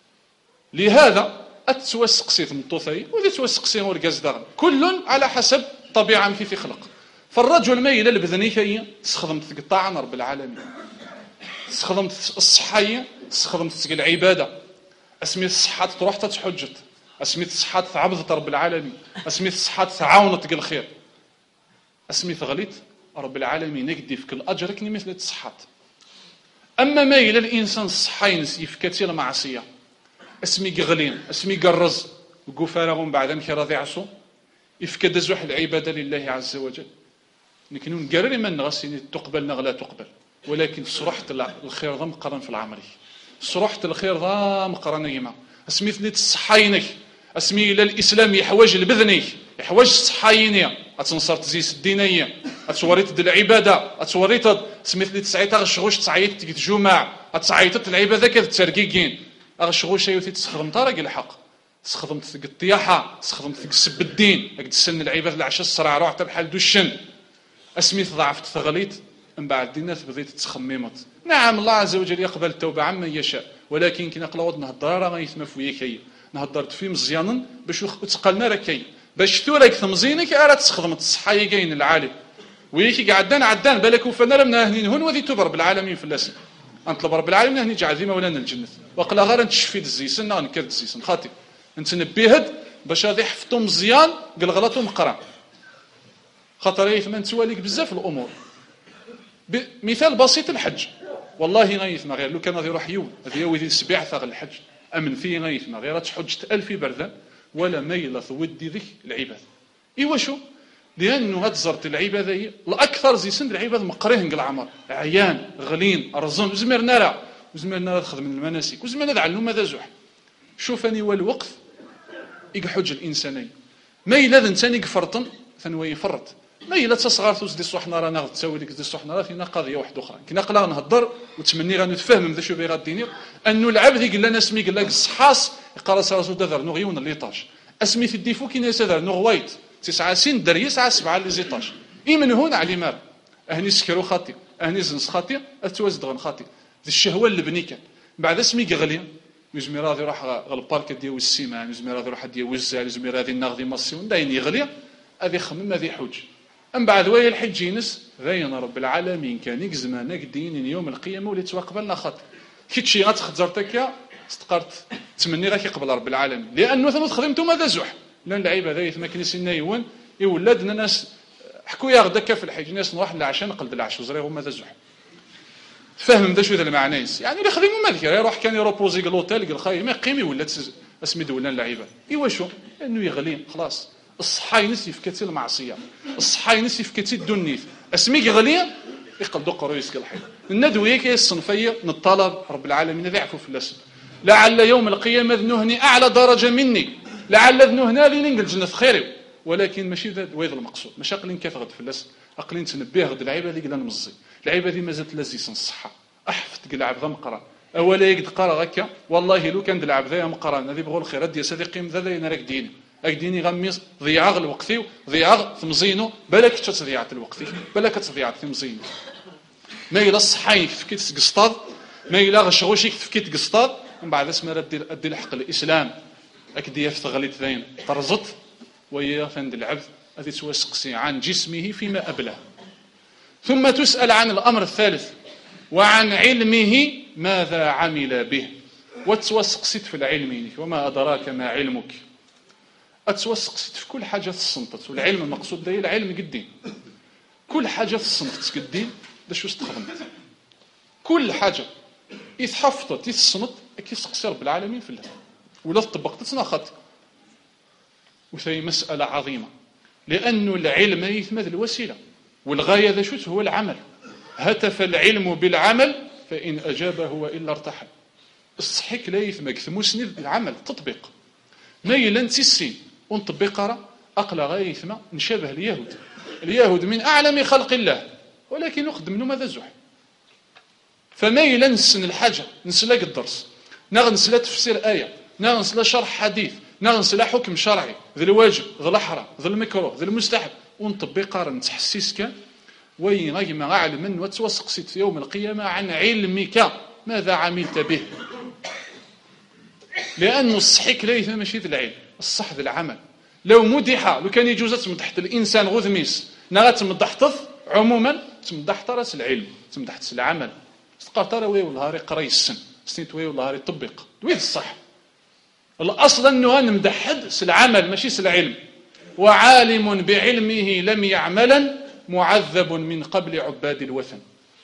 لهذا أتوسقسي مطوثي وذي توسقسي ورقاز داغن كل على حسب طبيعة في خلق. فالرجل ميل البذنيكية تستخدمت قطاعا رب العالمين استخدمت الصحية استخدمت العبادة اسمي الصحة تروح تتحجت اسمي الصحة تعبدت رب العالمين اسمي الصحة تعاونت الخير اسمي غليت رب العالمين يقدي فيك الأجر كني مثل الصحة. أما ما إلى الإنسان الصحين يفكتي المعصية اسمي قغلين اسمي قرز وقفارهم بعد أنك راضي عصو يفكد زوح العبادة لله عز وجل نكنو نقرر من نغسيني تقبل نغلا تقبل ولكن صرحة الخير ذا مقرن في العمري صرحة الخير ذا مقرن يما اسمي ثنيت الصحاينك اسمي إلى الإسلام يحوج البذني يحوج الصحاينية أتنصرت زيس الدينية أتوريت دي العبادة أتوريت اسمي ثنيت تسعيت أغشغوش تسعيت تيجي تجمع أتسعيتت العبادة كذا ترقيقين أغشغوش أيوتي تسخدم طارق الحق تسخدمت ثق الطياحة تسخدمت ثق السب الدين أقد السن العبادة العشاء الصراع روح بحال دوشن اسمي ضعفت ثغليت من بعد الناس بديت تخممت. نعم الله عز وجل يقبل التوبه عمن يشاء، ولكن كي نقلاو نهضر راه غيثما فيا كاين نهضرت فيه مزيانا باش تقالنا راه كاين باش ثورك تمزينك راه تستخدم الصحه كاين العالم ويكي عدان بالك وفنا لم نهنين هون وذي تبر بالعالمين في اللسن انطلب رب العالمين هني جعذيمه ولا الجنه وقلا غير نتشفي الزيسن نكد الزيسن خاطي انت نبيهد باش غادي يحفظوا مزيان قال غلطوا مقرا خاطر يثما نتواليك بزاف الامور. مثال بسيط الحج، والله غيثما غير لو كان غادي يروح يوم غادي يوي السبيع ثاغ الحج امن فيه غيثما غير تحج 1000 بردان ولا ميل ودي ذيك العباد. ايوا شو لانه هاد زرت العباده هي الاكثر زيسن العباد مقريه نقل عمر عيان غلين رزون وزمرنا راه وزمرنا راه خدم المناسك وزمرنا نعلموا ماذا زوح. شوف اني والوقت يحج الانسانين ما الا ثاني يفرطن ثاني يفرط ما الا تصغر تزدي الصحنا رانا غتساوي لك تزدي الصحنا راه فينا قضيه واحده اخرى كنا قلا نهضر وتمني غنتفاهم ذا شو بغا الدينير انه العبد قال لنا اسمي قال لك الصحاص يقرا راسو دار نغيون ليطاج اسمي في الديفو كي ناس دار نغويت 9 سن دريه 7 لي زيطاج من هنا على مار اهني سكرو خاطي اهني زنس خاطي اتوازد غن خاطي ذي الشهوه اللي بني كان بعد اسمي غلي يزمي راضي يروح غالبارك ديال السيمان يزمي راضي يروح ديال وزال يزمي راضي ناغدي ماسيون داين يغلي هذه خمم هذه حج أم بعد ويا الحج ينس غينا رب العالمين كان يكزمانك دين يوم القيامة ولي تواقبلنا خاطر كي تشي غتخزرتك يا استقرت تمني غير يقبل رب العالمين لأنه ثمت خدمتو ماذا زوح لأن العيبة ذا يثما كنيسينا يوان يولادنا ناس حكوا يا غداك في الحج ناس نروح للعشاء نقلد العشاء وزريغ ماذا زوح فهم ذا شو ذا المعنيس يعني اللي خدموا ما ذكر يروح كان يروبوزي لوطيل قال خاي ما يقيمي ولا اسمي دولا اللعيبه ايوا شو لانه يغلي خلاص الصحه ينسي في كتير المعصيه الصحه ينسي في كتير الدنيف اسمي يغلي يقلدوا قرويس قال حي الندويه كي الصنفيه نطلب رب العالمين ذا يعفو في اللسن لعل يوم القيامه ذنهني اعلى درجه مني لعل ذنهنا لي نقل جنه خيري ولكن ماشي ذا ويض المقصود ماشي اقلين كيف غد في اللسن اقلين تنبيه غد العيبه اللي قلنا نمزي العيبه دي مازالت لازيسن الصحه احفظ لعب ذا مقرا اولا يقد قرا هكا والله لو كان لعب ذا مقرا هذه بغوا الخير ديال سيدي قيم ذا انا راك ديني راك ديني غميس ضياع الوقت ضياع تمزينو بالك تضيع الوقت بالك تضيع تمزينو ما الى الصحاي فكيت تقسطاد ما الى غشغوشي فكيت تقسطاد من بعد اسمها ادي الحق الاسلام اكدي في غليت ذين طرزت وهي فند العبد هذه توسقسي عن جسمه فيما ابلاه ثم تسال عن الامر الثالث وعن علمه ماذا عمل به وتوسقسيت في العلم وما أدراك ما علمك أتوسقسيت في كل حاجة تصنتت والعلم المقصود ده العلم قدين كل حاجة تصنتت قدين ده شو استخدمت كل حاجة يتحفظت يتصنت يسقسي رب العالمين في الله ولا طبقت تناخت وثي مسألة عظيمة لأنه العلم يثمد الوسيلة والغاية ذا شو هو العمل هتف العلم بالعمل فإن أجابه وإلا ارتحل الصحيك لا يثمك ثموسني العمل تطبيق ما يلنتي السين ونطبق راه أقل غاية يثم نشابه اليهود من أعلم خلق الله ولكن نخدم له ماذا زح فما يلنسن الحاجة نسلاك الدرس نغنسلا تفسير آية نغنسلا شرح حديث نغنسلا حكم شرعي ذي الواجب ذي الحرام ذي المكروه ذي المستحب ونطبق راه نتحسيس كان وين غيما أعلم وتوسقسيت في يوم القيامة عن علمك ماذا عملت به لأنه الصحيك ليس ماشي ذي العلم الصح ذي العمل لو مدح لو كان يجوز تمدحت الإنسان غذميس نغا تمدحتث عموما تمدحت راس العلم تمدحت العمل تقرت وي والله قري السن سنيت وي والله طبق وين الصح الأصل أنه نمدحد العمل ماشي العلم وعالم بعلمه لم يعملا معذب من قبل عباد الوثن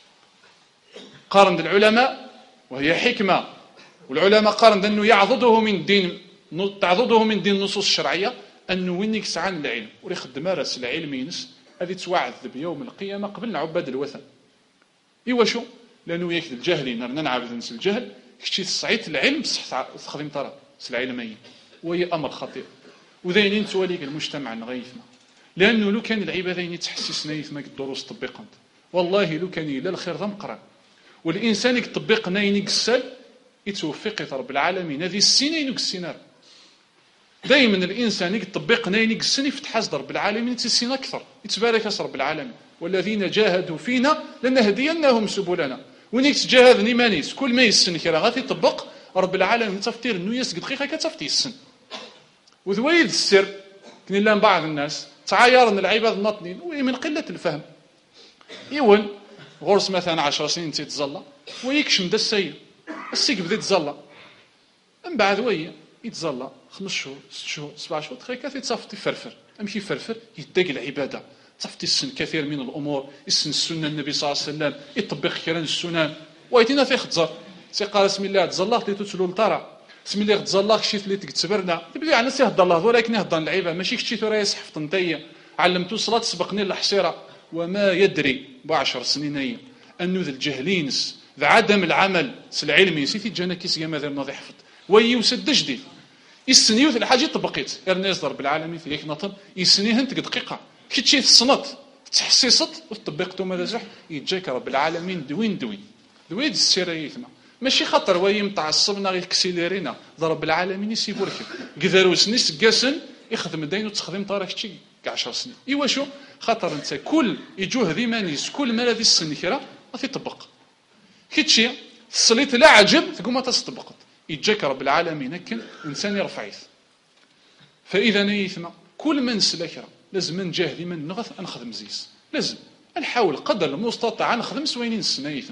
قارن العلماء وهي حكمة والعلماء قارن أنه يعضده من دين تعضده من دين النصوص الشرعية أنه وين يكسع عن العلم ويخدم راس العلم ينس هذه توعذب يوم القيامة قبلنا عباد الوثن إيوا شو لأنه يكذب الجاهلين نرنا نعبد نس الجهل كشي صعيت العلم بصح تخدم ترى العلمية وهي أمر خطير وذينين تواليك المجتمع نغيثنا لأنه لو كان العبادين يتحسسنا يثمك الدروس طبقا والله لو كان إلى الخير ذا مقرأ والإنسان يطبق ناين يقسل يتوفق رب العالمين هذه السنين يقسينا دائما الإنسان يطبق ناين يقسل يفتح حزد رب العالمين يتسين أكثر يتبارك رب العالمين والذين جاهدوا فينا لنهدينهم سبلنا. وين يتجاهد نيمانيس كل ما يسن كرا غادي يطبق رب العالمين تفتير النياس دقيقه كتفتي السن وذويد السر. كاين لان بعض الناس تعايرن العباد الناطنين ومن قله الفهم يون غرس مثلا 10 سنين تيتزلى ويكشم دا السيد السيك بدا يتزلى من بعد وهي يتزلى 5 شهور 6 شهور 7 شهور دقيقه تيتصافط يفرفر امشي يفرفر يدق العباده تصفتي السن كثير من الامور السن السنه النبي صلى الله عليه وسلم يطبق كلام السنن ويتينا تيخزر تيقال بسم الله تزلى اللي تتلو لطرا بسم الله تزلى شي اللي تكتبرنا تبدا يعني يهضر الله ولكن يهضر اللعيبه ماشي كشي راه يصحف نتايا علمتو الصلاه سبقني الحصيره وما يدري ب10 سنين هي انه ذا الجهلينس ذا عدم العمل العلمي سيتي جانا كيس يا ماذا ناضي حفظ ويوسد جديد السنيوت الحاجه طبقيت الناس ضرب العالمي في نطن يسنيها انت دقيقه كتشي في الصنط تحسيصت وطبقتو ماذا زح يجاك رب العالمين دوين السيريتنا ماشي خاطر وهي متعصبنا غير كسيليرينا ضرب العالمين يسيبوا لك قدروا سنيس قاسن يخدم دين وتخدم طارك شي كاع 10 سنين ايوا شو خاطر انت كل يجوه ذي مانيس كل ما هذه السن كرا ما تطبق كيتشي الصليت لا عجب تقوم ما تطبقت يجاك رب العالمين هكا انسان يرفع يث فاذا نيثنا كل من سلكرا لازم نجاهد من نغث نخدم زيس لازم نحاول قدر المستطاع نخدم سوينين السنايثنا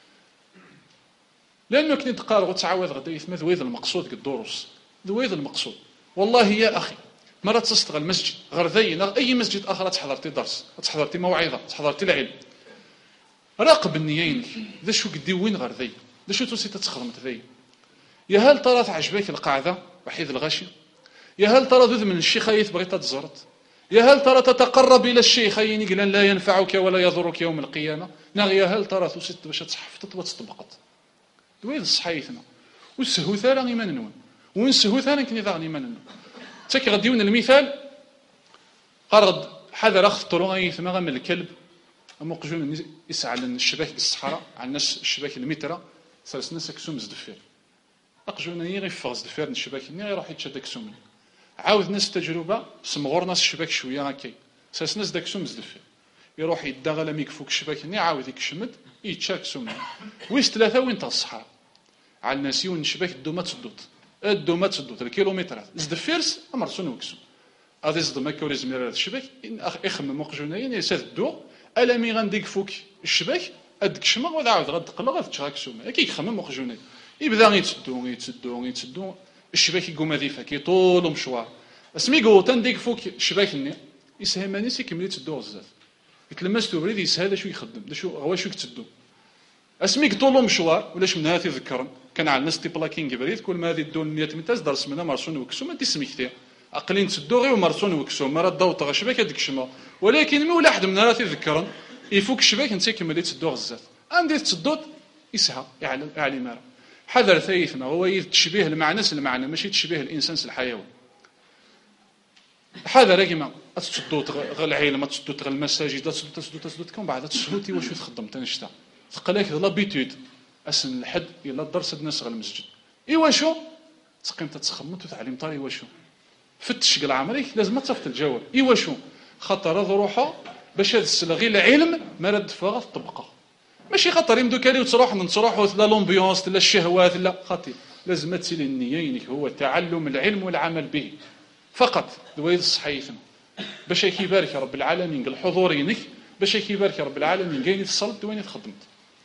لانه كنت تقال وتعاود غدا يثما ذويذ المقصود الدروس ذويذ المقصود والله يا اخي مرة تستغل المسجد غير ذي اي مسجد اخر تحضرتي درس تحضرتي موعظه تحضرتي العلم راقب النيين ذا شو قدي وين غير ذي ذا شو توسي تتخدم ذي يا هل ترى تعجبك القاعده وحيد الغاشي يا هل ترى ذذ من الشيخ بغيت تزرت يا هل ترى تتقرب الى الشيخين قال لا ينفعك ولا يضرك يوم القيامه يا هل ترى توسي باش تحفظت وتطبقت دويد الصحيحنا والسهو ثاني غيما نون ونسهو ثاني كني ذا غيما نون تاكي غادي يون المثال قرض حذر اخ طرو ثم غا من الكلب اموقجون يسعى للشباك الصحراء على الناس الشباك المترة ثلاث ناس كسوم زدفير اقجون غير يفغز دفير الشباك ني يروح يتشد كسوم عاود ناس تجربه سمغور ناس الشباك شويه هكا ثلاث ناس داكسوم زدفير يروح يدغل ميك فوق الشباك ني عاود يكشمد يتشاك سوم ويس ثلاثه وين تاع الصحراء على الناس يون الشباك الدومه تسدوت الكيلومترات زدفيرس امرسون وكسوم هذا زدما كوري زمير الشباك يخمم وقجونين يساد الدو الا مي غنديك فوق الشباك ادك شما ولا عاود غتقلق غتشراك سوم كي يخمم وقجونين يبدا يتسدو الشباك يقوم هذيفه كيطول مشوار اسمي قو تنديك فوق الشباك ني يسهماني سي كملي تسدو بزاف يتلمس بريد يسهل شو يخدم شو هو شو يتسدو اسمي طولو مشوار ولاش من هاتي ذكرن كان على الناس تيبلاكين بريد كل ما هذه الدول 100 متر درس منها مرسون وكسو ما تسمي كثير اقلين تسدو غير ومرسون وكسو مرة ضوط الشباك هذيك الشما ولكن ما ولا حد من هاتي ذكرن يفوك الشباك انت كملي تسدو غزات عندي تسدوت يسها يعلي مارا حذر ثالثنا هو تشبيه المعنى ماشي تشبيه الانسان الحيوان حذر كيما تسدوت غير العلم تسدوت غير المساجد تسدوت كم بعد تسدوتي واش تخدم تنشتا تقلاك لابيتود اسن الحد يلا درس الناس غير المسجد ايوا شو تقيم تتخمم وتعلم طري واشو فتش كاع عمرك لازم تصفت الجواب ايوا شو خطر روحه باش هذا غير العلم ما رد فغ الطبقه ماشي خطر يمدو كالي وتروح نروحوا لا لومبيونس لا الشهوات لا خاطي لازم تسيل النيين هو تعلم العلم والعمل به فقط دويد الصحيحنا باش يبارك رب العالمين الحضورينك باش يبارك رب العالمين كاين الصلاه وين تخدمت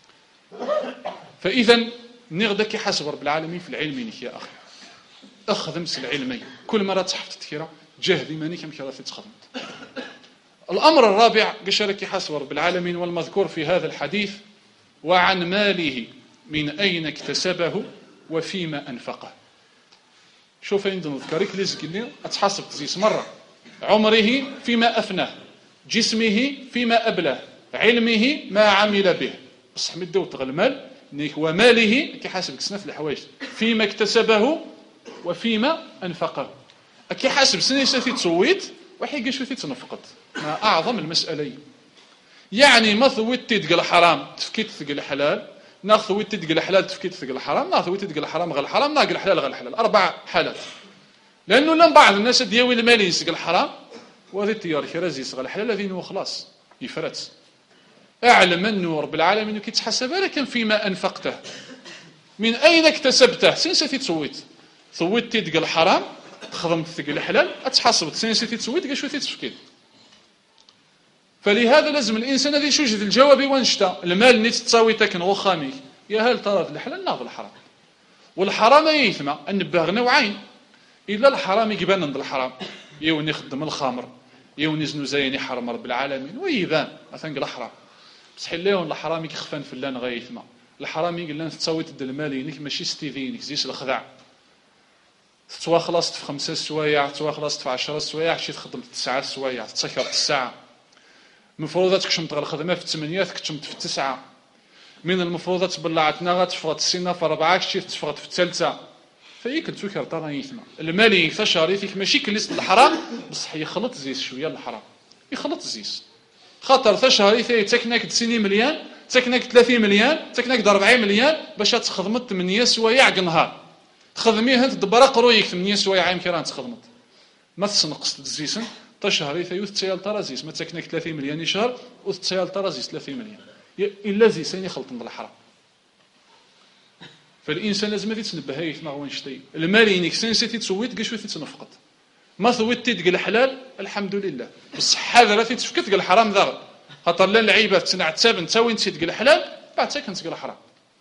فاذا نغدك حسب رب العالمين في العلم يا اخي اخدم العلمي كل مره تحفظت كيرا جاهدي مانيك كيرا تخدمت الامر الرابع قشرك حسب رب العالمين والمذكور في هذا الحديث وعن ماله من اين اكتسبه وفيما انفقه شوف عند نذكرك لي اتحاسب تزيس مره عمره فيما افناه جسمه فيما ابلاه علمه ما عمل به بصح مدو تغ المال وماله كيحاسب سنه في الحوايج فيما اكتسبه وفيما انفقه كيحاسب سنه ساتي تصويت وحي شو تنفقت ما اعظم المساله يعني ما ثويتي تلقى الحرام تفكيت تلقى الحلال ثويتي تلقى الحلال تفكيت تلقى الحرام ثويتي تلقى الحرام غير الحرام نلقى الحلال غير الحلال 4 حالات لانه لم بعض الناس دياوي المال يسقى الحرام وهذه التيار كرازي يسقى الحلال الذين هو خلاص يفرت اعلم أنه رب العالمين كيتحاسب لك فيما أنفقته، من أين اكتسبته، سنسيتي تصويتي ديك الحرام، خدمت ديك الحلال، اتحاسبت سنسيتي تصويت كاع شويه تفكير. فلهذا لازم الانسان هذا يشوج الجواب وانشتا المال اللي تتصاويتك وخاميك يا هل ترى الحلال لا الحرام. والحرام يثمى النباه نوعين، الا الحرام يبان عند الحرام يوني يخدم الخمر يوني زنو زين يحرم رب العالمين ويبان مثلا قال حرام، بصح ليون الحرام يخفان فلان غيثمى، الحرام يقول لنا تصاويت المالينك ماشي ستيذينك زيس الخدع، توا خلصت في 5 سوايع، توا خلصت في 10 سوايع، شي تخدم 9 سوايع، تسكر الساعه، المفروض تكشمت غير الخدمه في 8 تكشمت في 9، من المفروض تبلعتنا غتفرط السنه في 4 شي تفرط في 3، فيك تسكر ترى يثمى المالي تشاري فيك ماشي كليس الحرام بصح يخلط زيس شويه الحرام يخلط زيس، خاطر تشهري ثاني تكناك 90 مليون تكناك 30 مليون تكناك 40 مليون باش تخدمت 8 سوايع نهار، تخدميها تدبر قرويك 8 سوايع عام كيران تخدمت ما تسنقص تزيسن تشهري ثيوث تسيال ترازيس ما تكناك 30 مليون شهر وتسيال ترازيس 30 مليون الا زيسين يخلط من الحرام. فالانسان لازم يتنبه هاي ما هو نشتي المال ينيك سنسيتي تسويت كاع شويه تنفقت ما ثويتي تلقى الحلال الحمد لله، بصح حاضره تفكت تلقى الحرام ذا خاطر لا اللعيبه تنع تساب نتا وين تلقى الحلال بعد ساكن تلقى الحرام.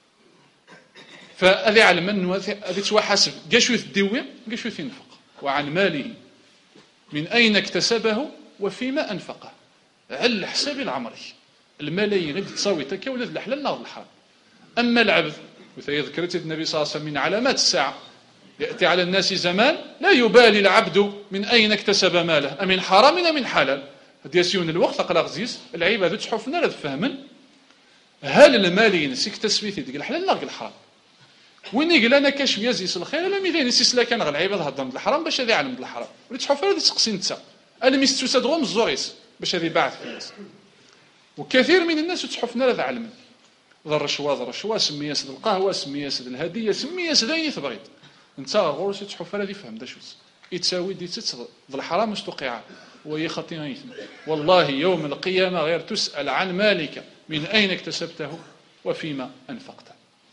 فهذه علم انه هذه توحاسب كاع شويه تديوي كاع شويه ينفق، وعن ماله من اين اكتسبه وفيما انفقه على حساب العمري، الملايين غير تساوي تكا ولاد الحلال لا الحرام. اما العبد وذكرت النبي صلى الله عليه وسلم من علامات الساعه يأتي على الناس زمان لا يبالي العبد من أين اكتسب ماله أمن حرام أم من حلال، هذا يسيون الوقت أقل غزيز العباد تحفنا لا تفهمن هل المال ينسيك تسويتي ديك الحلال لا الحرام، وين يقول انا كاش يزيس الخير لا ميدان يسيس لا كان غير العباد هضر من الحرام باش هذا يعلم بالحرام ولي تحف هذه تسقسي انت انا ميستوساد غوم الزوريس باش هذه باعث في الناس. وكثير من الناس تحفنا لا علم ذا الرشوه سميه سد القهوه سميه سد الهديه سميه سد اي تبغيت انت غورس تحف هذه فهم دا شوز يتساوي دي تتصل الحرام مستقيعه وهي خطيئه يثم. والله يوم القيامه غير تسال عن مالك من اين اكتسبته وفيما انفقته.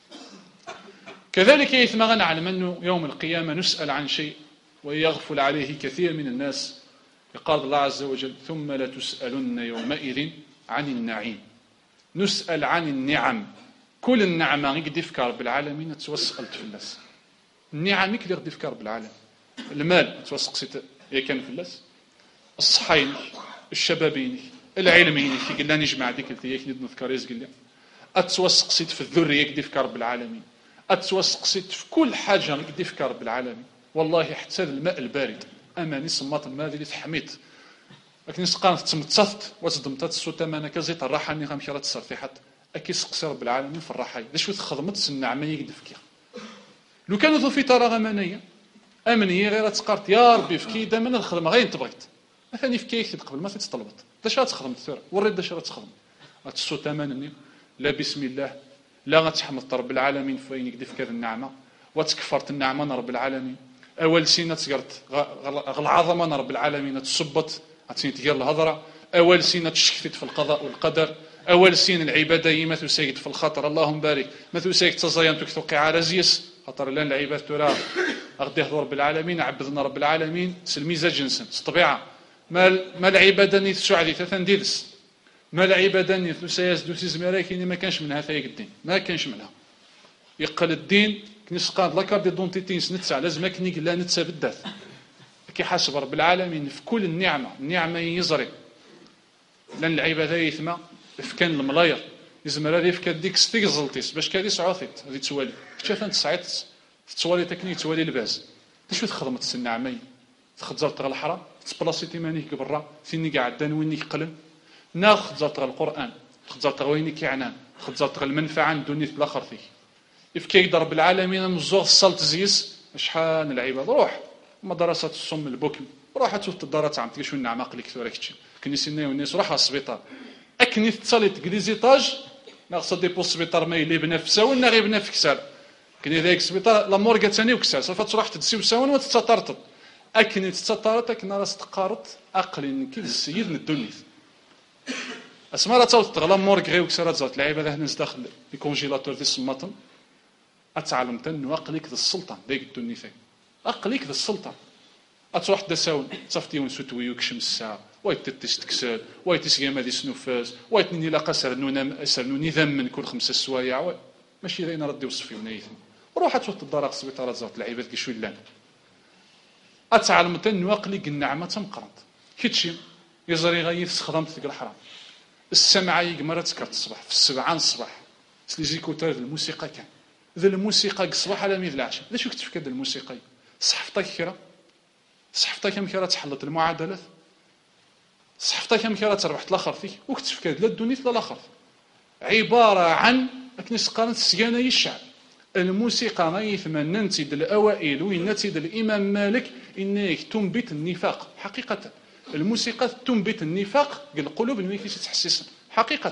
كذلك يثمغن على أنه يوم القيامة نسأل عن شيء ويغفل عليه كثير من الناس، يقال الله عز وجل ثم لتسألن يومئذ عن النعيم. نسأل عن النعم، كل النعمة يقدر يفكر بالعالمين توسقلت في الناس النعم يقدر يفكر بالعالم المال توسقسيت كان في الناس الصحين الشبابين العلمين كي قلنا نجمع ديك الثياك نذكر يزق لي اتوسقسيت في الذرية يقدر يفكر بالعالمين اتوسقسيت في كل حاجه قد يفكر بالعالمين. والله حتى الماء البارد اماني صمات الماء اللي تحميت لكن سقان تمتصت وتصدمت الصوت امانه كزيت الراحه اني غنمشي تصرفيحات اكي سقسي رب العالمين في الراحه باش خدمت النعمه يقد فكيها لو كانوا ذو في ترى امانيه امنيه غير تقارت يا ربي في كيدا من الخدمه غير انت بغيت ثاني في كيك قبل ما تتطلبت داش تخدم ثور وريت داش تخدم الصوت امانني لا بسم الله لا غتحمد رب العالمين فين يقدر في كذا النعمه وتكفرت النعمه رب العالمين اول سينه تقرت العظمه رب العالمين تصبت عطيني تقال الهضره اول سينه تشكفت في القضاء والقدر اول سين العباده ما تسيد في الخطر اللهم بارك ما تسيد تزيان توقع على زيس خاطر لان العباد ترى غدي يحضر رب العالمين عبدنا رب العالمين سلميزه جنسا الطبيعه ما العباده ني تسعدي تنديدس ما العباده ني تسياز دوسيز مراكين ما كانش منها فايق الدين ما كانش منها يقل الدين كنسقاد لاكار دي دونتيتين نتسع لازم كني لا نتسا بالذات كي حسب رب العالمين في كل النعمه يزري لان العباده يثمى في كان الملاير لازم هذه في كديك ستيزلتيس باش كادي سعوثيت هذه توالي شاف انت سعيت توالي تكني توالي الباز شو تخدمت النعمين تخزرت غير الحرام تبلاصيتي مانيك برا فيني قاعد وينك قلم ناخذ زرت غير القران خزرت وينك يعنان خزرت غير المنفعه عن الدنيا في الاخر فيه يفكي رب العالمين مزوغ الصلت زيس شحال العباد روح مدرسه الصم البكم روح تشوف الدارات عم شو النعمه قلك ثوركتش كنيسينا والناس روح السبيطار اكني تصليت كليزيطاج ناقص ديبو السبيطار ما يلي بنا في ساون غير بنا في كسال كني ذاك السبيطار لا مورغا ثاني وكسال صافا تروح تدسي وساون وتتطرط اكني تتطرط اكن راس تقارط اقل كي السيد الدنيا اسما راه تصوت تغلا مورغري وكسرات زوت لعيبه هنا داخل الكونجيلاتور ديال السماطن اتعلم تن اقليك ذا السلطان ديك الدنيا فين اقليك ذا السلطان اتروح دساون صفتي ونسوتوي وكشم الساعه وايتتش تكسل وايتسقى ما دي سنوفاز وايتني لا قصر نونا سرنوني ذم من كل 5 سوايع ماشي زين ردي وصفي ونايث روح تشوف الدار السبيطار زوت لعيبات كي شوي لان اتعلم تن اقليك النعمه تمقرنت كيتشي يزري غيث خدمت ديك الحرام السمعه يقمر تكرت الصباح في 7 الصباح سليزيكوتار الموسيقى كان ذا الموسيقى الصباح على ميد العشاء علاش كنت في هذا الموسيقى صحفتك صحفتك كم كرا تحلط المعادلات صحفتك كم كرا تربحت الاخر فيك وكنت في لا الدنيا لا الاخر عباره عن كنيس قارنت السجانه الشعب الموسيقى غيثمن ننتد الاوائل وينتد الامام مالك انك تنبت النفاق حقيقه الموسيقى تنبت النفاق قال القلوب اللي كي تحسس حقيقه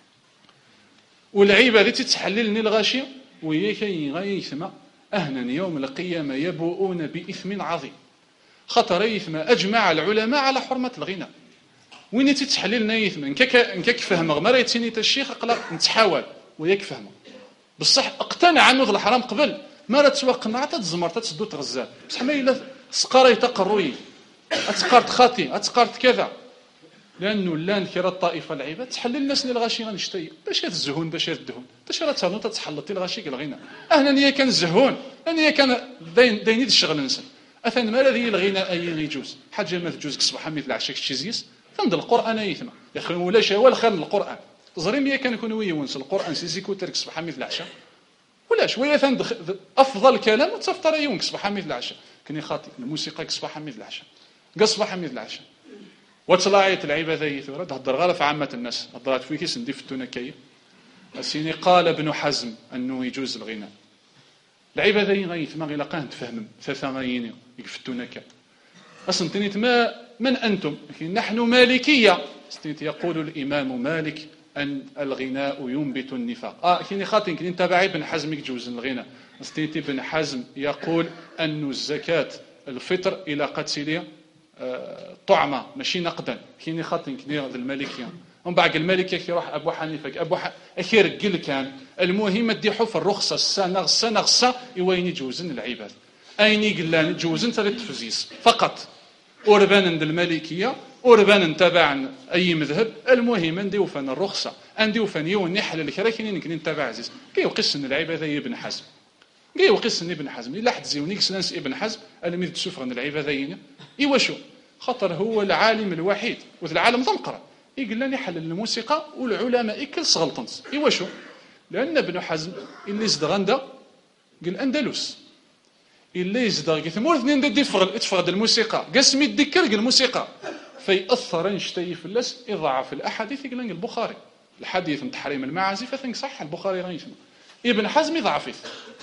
والعيبه اللي تتحللني الغاشيه وهي كي غيثم اهنا يوم القيامه يبوؤون باثم عظيم خطر يثم اجمع العلماء على حرمه الغناء وين تتحللنا يثم انك فهم غمر تيني الشيخ اقلا نتحاول وياك فهمه بصح اقتنع عنه ذا الحرام قبل ما تتوقع تتزمر تتسدو تغزال بصح ما الا سقاري تقروي اتقارت خاطي اتقارت كذا لانه لان كرا الطائفه العباد تحلل الناس اللي الغاشي غنشتي باش الزهون باش الدهون باش راه تانو تتحلطي الغاشي الغناء اهنا نيه كان الزهون انا كان دايني الشغل نسن اثن ما الذي الغناء اي يجوز حاجه ما تجوز صباح مثل العشاء شيزيس فند القران يثما يا اخي ولا شيء هو الخير القران تزريم هي كان يكون ويونس القران سيزيكو ترك صباح مثل العشاء ولا شويه ثند افضل كلام تفطر يوم صباح مثل العشاء كني خاطي الموسيقى صباح مثل العشاء صباح مثل العشاء وطلعت العباده يثورة تهضر غير في عامه الناس هضرات فيك سندي في التونكيه اسيني قال ابن حزم انه يجوز الغناء العباده غيثما غير قاه تفهم ثلاثه يفتونك اصلا ما من انتم نحن مالكيه يقول الامام مالك ان الغناء ينبت النفاق كيني خاطين كني تابعي ابن حزم يجوز الغناء استنتي ابن حزم يقول ان الزكاه الفطر الى قتل طعمه ماشي نقدا كيني خاطين كني المالكيه ومن بعد المالكيه كيروح ابو حنيفه اخير قل كان المهم ديحو في الرخصه السنه وين يجوزن العباد اين يقلان جوزن ترى التفزيز فقط اوربان عند المالكيه اوربان تبع اي مذهب المهم نديو فن الرخصه نديو فن يون نحل الكراكين نكني نتابع عزيز كي وقسن العباده ابن حزم كي وقسن ابن حزم الا حد زيونيك سناس ابن حزم الميد تسفرن العبادين ايوا شو خطر هو العالم الوحيد وذ العالم ضمقرا يقول لنا يحل الموسيقى والعلماء كل صغلطنس ايوا شو لان ابن حزم اللي زدغندا قال اندلس اللي يزدغ كثمور اثنين دي تفقد الموسيقى قسم يتذكر الموسيقى فيأثر نشتي في اللس يضعف الاحاديث يقول البخاري الحديث من تحريم المعازف فثنك صح البخاري غيثم ابن حزم ضعفه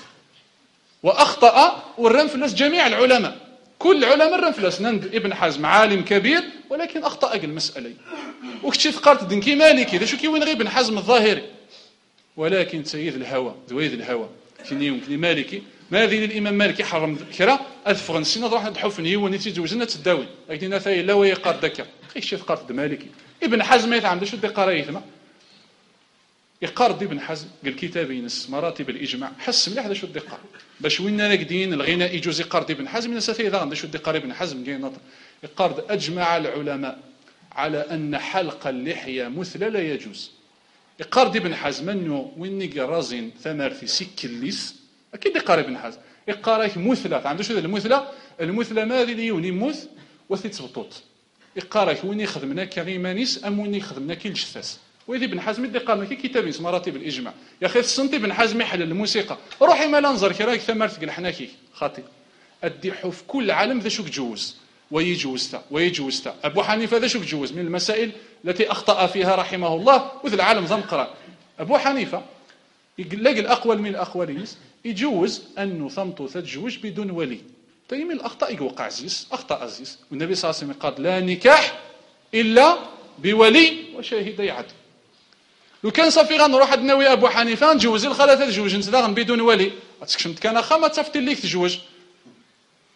واخطا والرم في اللس جميع العلماء كل علماء الرم في اللس نند ابن حزم عالم كبير ولكن اخطا المساله وكتشي ثقارت دنكي مالكي شو كي وين غير ابن حزم الظاهري ولكن سيد الهوى ذويذ الهوى كني مالكي ما ذي الامام مالك يحرم كرا اذفغن سنه راح نحوف نيو نتي جوزنا تداوي لكن نثاي لا ويقار دكا خي شي قارت مالكي ابن حزم يتعمد شو دي قرايتنا يقارد ابن حزم قال كتابين مراتب الاجماع حس مليح هذا شو الدقه باش وين راقدين الغناء يجوز يقارد ابن حزم الناس اذا غندا شو الدقه ابن حزم كاين نظر يقارد اجمع العلماء على ان حلق اللحيه مثلى لا يجوز يقارد ابن حزم انه وين رازين ثمرتي سكليس اكيد يقارب ابن حزم يقارك مثلى عنده شو المثلى ما ذي ليوني مث وثي تبطوط يقارك وين يخدمنا كغيمانيس ام وين يخدمنا كي الجثاس ويدي ابن حزم يدي قارنا كي كتاب اسمه مراتب الاجماع يا اخي السنتي ابن حزم يحل الموسيقى روحي ما ننظر كي راك ثمرت قال حنا كي خاطي اديحو في كل عالم ذا شوك جوز ويجوزتا ابو حنيفه ذا شوك جوز من المسائل التي اخطا فيها رحمه الله وذ العالم ضمقرا ابو حنيفه يلاقي الاقوال من الاقواليس يجوز انه ثمطو تتزوج بدون ولي طيب من الاخطاء يوقع اخطا عزيز والنبي صلى الله عليه وسلم قال لا نكاح الا بولي وشاهدي عدل لو كان صافي غنروح ناوي ابو حنيفه نجوز الخاله تتزوج نتداغن بدون ولي تكشمت كان اخا ما تفتي ليك تزوج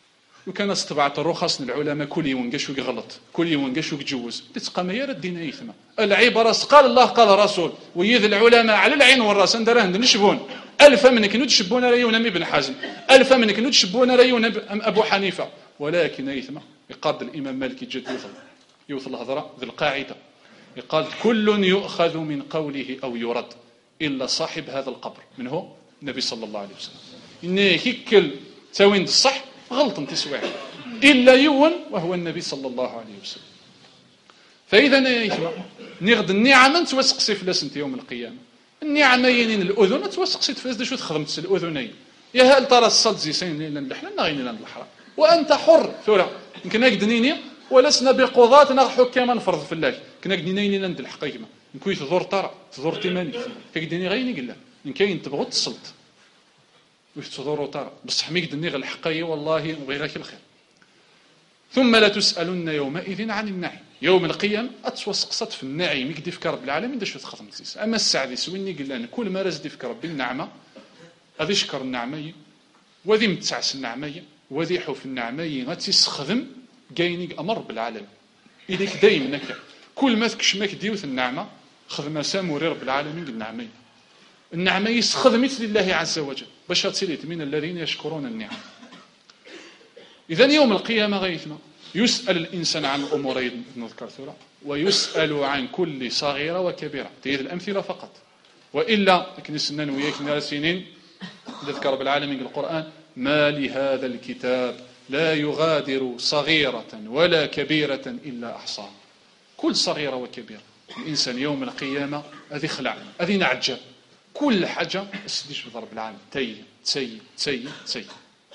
وكان استبعت الرخص للعلماء كل يوم قاشو يغلط كل يوم قاشو يتجوز تتقام يا الدين يثمى العبره قال الله قال رسول ويذ العلماء على العين والراس ندراه نشبون الف من كنود شبون ريون ابن حزم الف من كنود شبون ريون ابو حنيفه ولكن يثمى يقاد الامام مالك جد يوصل الهضره ذي القاعده يقال كل يؤخذ من قوله او يرد الا صاحب هذا القبر من هو النبي صلى الله عليه وسلم إنه كل تاوين الصح غلط انت سواعي إلا يون وهو النبي صلى الله عليه وسلم. فإذا نغد النعمة توسقسي فلاس انت يوم القيامة النعمة ينين الأذن توسقسي فلاس شو تخدمت الأذنين يا هل ترى الصد زيسين لنا اللحلة نغين لنا الحرام وأنت حر ثورة يمكن أقدنيني ولسنا بقضاتنا حكاما نفرض في الله كنا قدنيني لنا الحقيقة نكوي تضر ترى تضر تماني كقدني غيني قلا إن كاين تبغوا تصلت وش تضر ترى بصح ميقدني غير الحقيقة والله نبغي غير الخير. ثم لا تسألن يومئذ عن النعيم يوم القيامة أتوسقصت في النعيم يقدي في رب العالمين دا شو تخدم تسيس أما السعدي سويني قلنا كل ما رزدي في رب النعمة هذي شكر النعمية وذي متسعس النعمية وذي حوف النعمية غتستخدم جايني أمر بالعالم إليك دايم نكا كل ما تكشمك ديوث النعمة خدمة ساموري رب العالمين النعمية النعمية خدمت لله عز وجل باش تسيليت من الذين يشكرون النعم. إذن يوم القيامة غيثنا يسأل الإنسان عن أمورين نذكر ثورة ويسأل عن كل صغيرة وكبيرة تريد الأمثلة فقط وإلا لكن السنان وياك نارسينين نذكر بالعالمين القرآن ما لهذا الكتاب لا يغادر صغيرة ولا كبيرة إلا أحصاها كل صغيرة وكبيرة الإنسان يوم القيامة هذه خلع هذه نعجب كل حاجة أسديش بضرب العالم تسي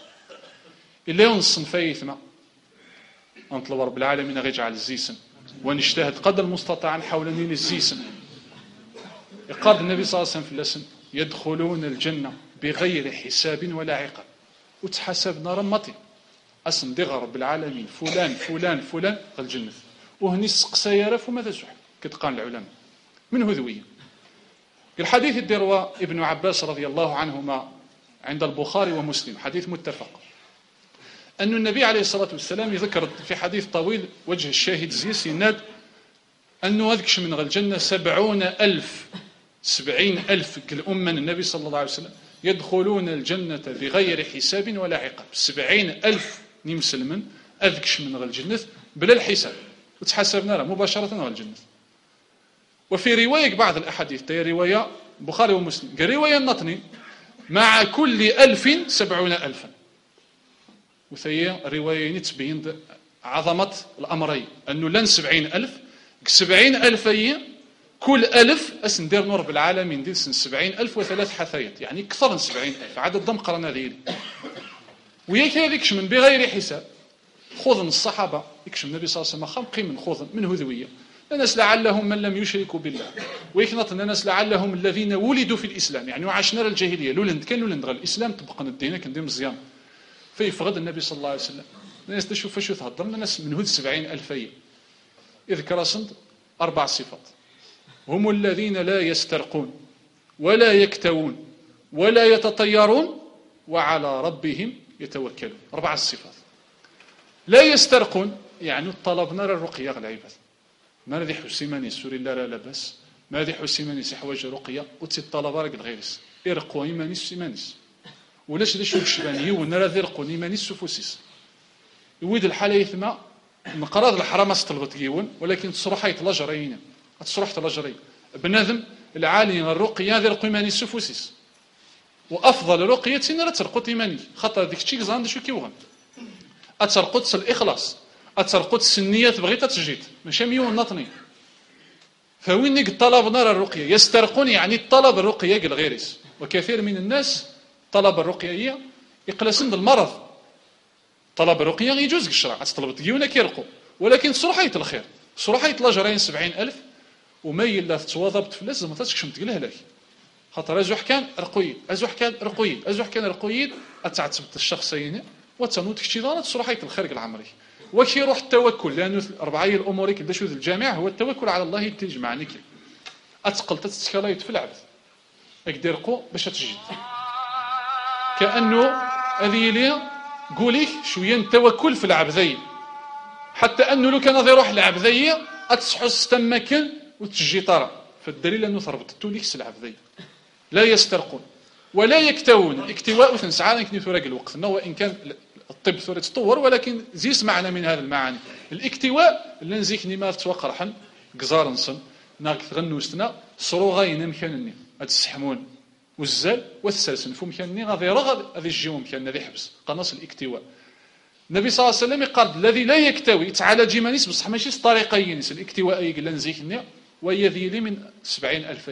إلا ينصن فايثنا أنطلب رب العالمين غيجعل الزيسن ونجتهد قدر المستطاع حول نيل الزيسن. يقال النبي صلى الله عليه وسلم في اللسن يدخلون الجنة بغير حساب ولا عقاب وتحسبنا رمتي أسن دغ رب العالمين فلان الجنة وهني سقسا يرف وماذا زحل كتقان العلماء من هذوية. الحديث الدروى ابن عباس رضي الله عنهما عند البخاري ومسلم حديث متفق أن النبي عليه الصلاة والسلام يذكر في حديث طويل وجه الشاهد زيس يناد أنه هذكش من الجنة 70,000 كالأمة النبي صلى الله عليه وسلم يدخلون الجنة بغير حساب ولا عقاب 70,000 مسلما أذكش من الجنة بلا الحساب وتحسبنا مباشرة على الجنة. وفي رواية بعض الأحاديث هي رواية بخاري ومسلم رواية النطني مع كل 1000 70,000 وثي رواية تبين عظمة الأمرين أنه لن 70,000 هي كل 1000 أسندير نور بالعالمين ديال 70,000 وثلاث حثايات يعني أكثر من 70,000 عدد ضم قرنا ذيلي وياك هذيكش من بغير حساب خذ من الصحابة يكشم النبي صلى الله عليه وسلم قيم من خذ من هذوية الناس لعلهم من لم يشركوا بالله ويكنط الناس لعلهم الذين ولدوا في الإسلام يعني وعشنا الجاهلية كان لولند غير الإسلام طبقا الدين كان دين مزيان فيفقد النبي صلى الله عليه وسلم الناس تشوف شو تهضر الناس من هود 70,000 يذكر صند 4 صفات هم الذين لا يسترقون ولا يكتوون ولا يتطيرون وعلى ربهم يتوكلون 4 صفات. لا يسترقون يعني طلبنا الرقية العباد ما ذي حسيماني سوري لا بس ما ذي حسيماني سحواج رقية وتطلب راك الغيرس ارقوا ايمانيس سيمانيس ولاش ذي شو الشباني ونرى ذي رقوا ايمانيس سفوسيس يويد الحالة يثما مقراض الحرام استلغت يون ولكن تصرح يتلاجرين تصرح تلاجرين بنادم العالي الرقية ذي رقوا ايمانيس سفوسيس وافضل رقية نرى ترقوا ايماني خاطر ديك الشيء زاند شو كيوغن اترقدس الإخلاص اترقدس النية بغيت تجيد ماشي ميون نطني فوين طلبنا الرقية يسترقون يعني طلب الرقية الغيرس وكثير من الناس طلب الرقية هي يقلسن المرض طلب الرقية يجوز الشرع طلب تجيونا كيرقوا ولكن صراحة الخير صراحة الأجرين 70,000 وما يلا تواظبت في لازم ما تسكشم تقلها لك خاطر ازوح كان رقويد اتعتبت الشخصين وتنوت كشي ضانت صراحة الخير العمري وكي يروح التوكل لأنه 4 الأمور كدا شو الجامع هو التوكل على الله تجمعني كي أتقل تتسكلايت في العبد أقدر قو باش تجد كأنه هذه لي قولي شويه التوكل في العبديه، حتى انه لو كان غادي يروح العبديه اتحس تمكن وتجي طرا، فالدليل انه ثربطتو ليك العبديه. لا يسترقون ولا يكتوون. الاكتواء تنسعى كنيتو راك الوقت وان كان الطب ثورة تطور، ولكن زيس معنى من هذا المعاني. الاكتواء اللي نزيك نيما توقرحن قزار نصن ناك تغنوستنا صروغين مكانني هاد السحمون والزال والسلسل فو مكانني غادي رغد غادي يجيو مكان غادي يحبس قناص الاكتواء. النبي صلى الله عليه وسلم قال الذي لا يكتوي تعالى جيمانيس بصح ماشي طريقين الاكتواء يقول نزيكني وهي ذيلي من 70,000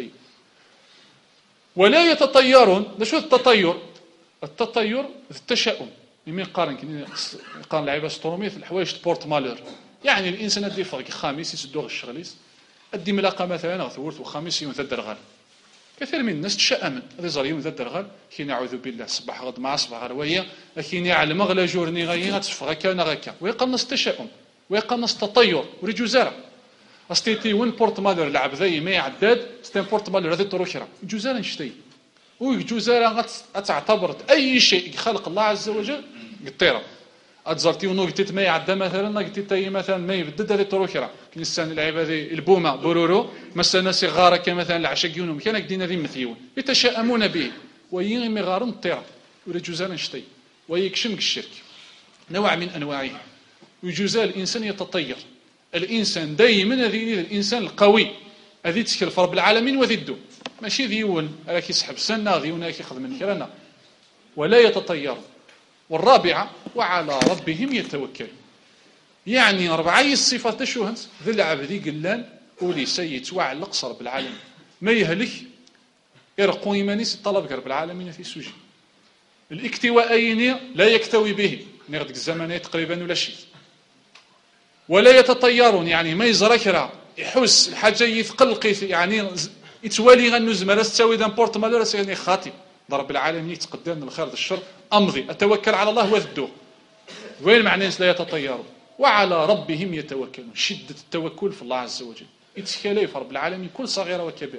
ولا يتطيرون. شو التطير؟ التطير التشاؤم. يمين قارن العيبه ستروميه في الحوايج بورت مالور، يعني الانسان ادي فرق خامس يسدوغ الشغليس ادي ملاقه مثلا ثورت وخامس يوم ذا الدرغال. كثير من الناس تشأمن هذا زار يوم ذا الدرغال كي نعوذ بالله صباح غد مع صباح رويه لكن يعلم اغلى جورني غير غتشفغ كان غكا ويقنص التشاؤم ويقنص التطير وريجو زرع استيتي وين بورت مالور لعب ذي ما يعداد ستين بورت مالور هذه طروشرا جوزارا نشتي وجوزارا غتعتبرت اي شيء خلق الله عز وجل قطيره اتزرتي ونو قلت ما يعدى مثلا قلت تاي مثلا ما يبدد هذه طروشرا كنسان العيب هذه البومه بورورو مثلا صغار كمثلا العشاقيون كان كدينا ذي مثيون يتشائمون به وين مغارن الطيره ولا جوزارا نشتي ويكشم الشرك نوع من انواعه. وجوزا الانسان يتطير. الانسان دائما هذه الانسان القوي هذه تكلف رب العالمين وذدو ماشي ذيون راك يسحب سنه ذيون راك ياخذ من كرنا ولا يتطير. والرابعه وعلى ربهم يتوكل، يعني ربعي الصفات شوهنس ذي العبدي قلان ولي سيد وعلق رب العالمين ما يهلك يرقو يمانيس طلب رب العالمين في سوجي. الاكتواءين لا يكتوي به نغدك الزمن تقريبا ولا شيء. ولا يتطيرون يعني ما يزرك راه يحس الحاجه يثقل يعني يتوالي غنوز مراس تساوي دان بورت مالور يعني خاطي ضرب العالمين يتقدم الخير الشر امضي اتوكل على الله وذدوه. وين معنى لا يتطيرون؟ وعلى ربهم يتوكلون. شده التوكل في الله عز وجل يتكالي في رب العالمين كل صغيره وكبيره.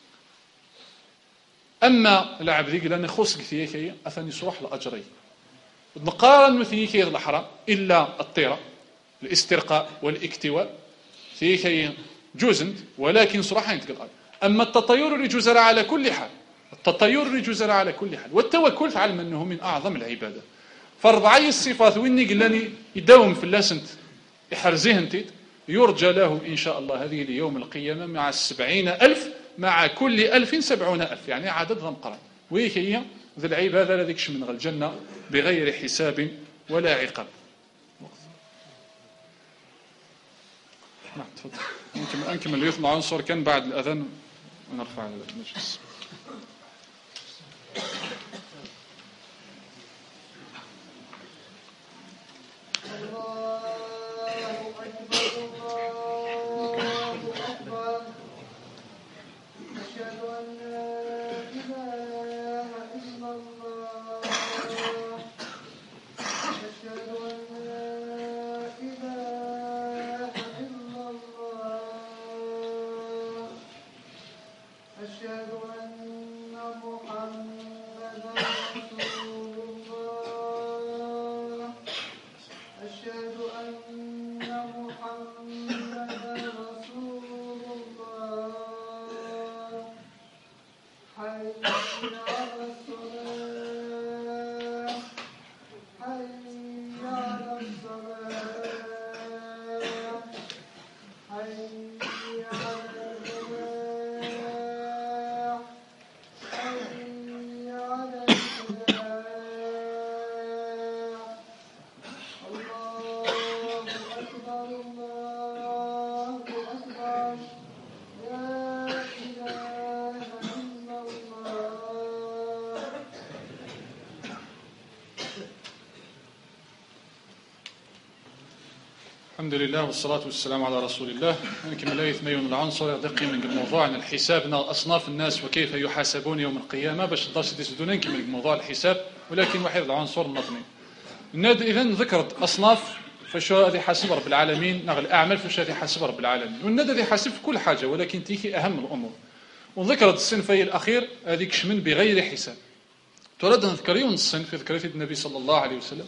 اما العبد يقول انا خصك ثيكي اثني صروح الاجري نقارن مثيكي الاحرام الا الطيره الاسترقاء والاكتواء ثيكي جوزند ولكن صراحه يتقال. اما التطير يجوز على كل حال، التطير يجوز على كل حال. والتوكل تعلم انه من اعظم العباده. فربعي الصفات ويني قلاني يداوم في اللاسنت يحرزيه انت يرجى له ان شاء الله هذه اليوم القيامه مع 70,000 مع كل 1000 70,000 يعني عدد ضمقرة. وهي هي ذي العباده الذي من الجنه بغير حساب ولا عقاب. نعم تفضل. نكمل يطلع عنصر كان بعد الاذان ونرفع المجلس. الحمد لله والصلاة والسلام على رسول الله. نكمل الآية 8 العنصر يدقي من الموضوع عن الحساب أصناف الناس وكيف يحاسبون يوم القيامة باش الدرس تسدون نكمل موضوع الحساب ولكن واحد العنصر النظمي. إذن ذكرت أصناف فشو هذه حاسب رب العالمين نغل الأعمال فشو هذه حاسب رب العالمين والندى هذه حاسب في كل حاجة ولكن تيكي أهم الأمور. وذكرت الصنفي الأخير هذيك شمن بغير حساب. ترد نذكريون الصنف ذكرت النبي صلى الله عليه وسلم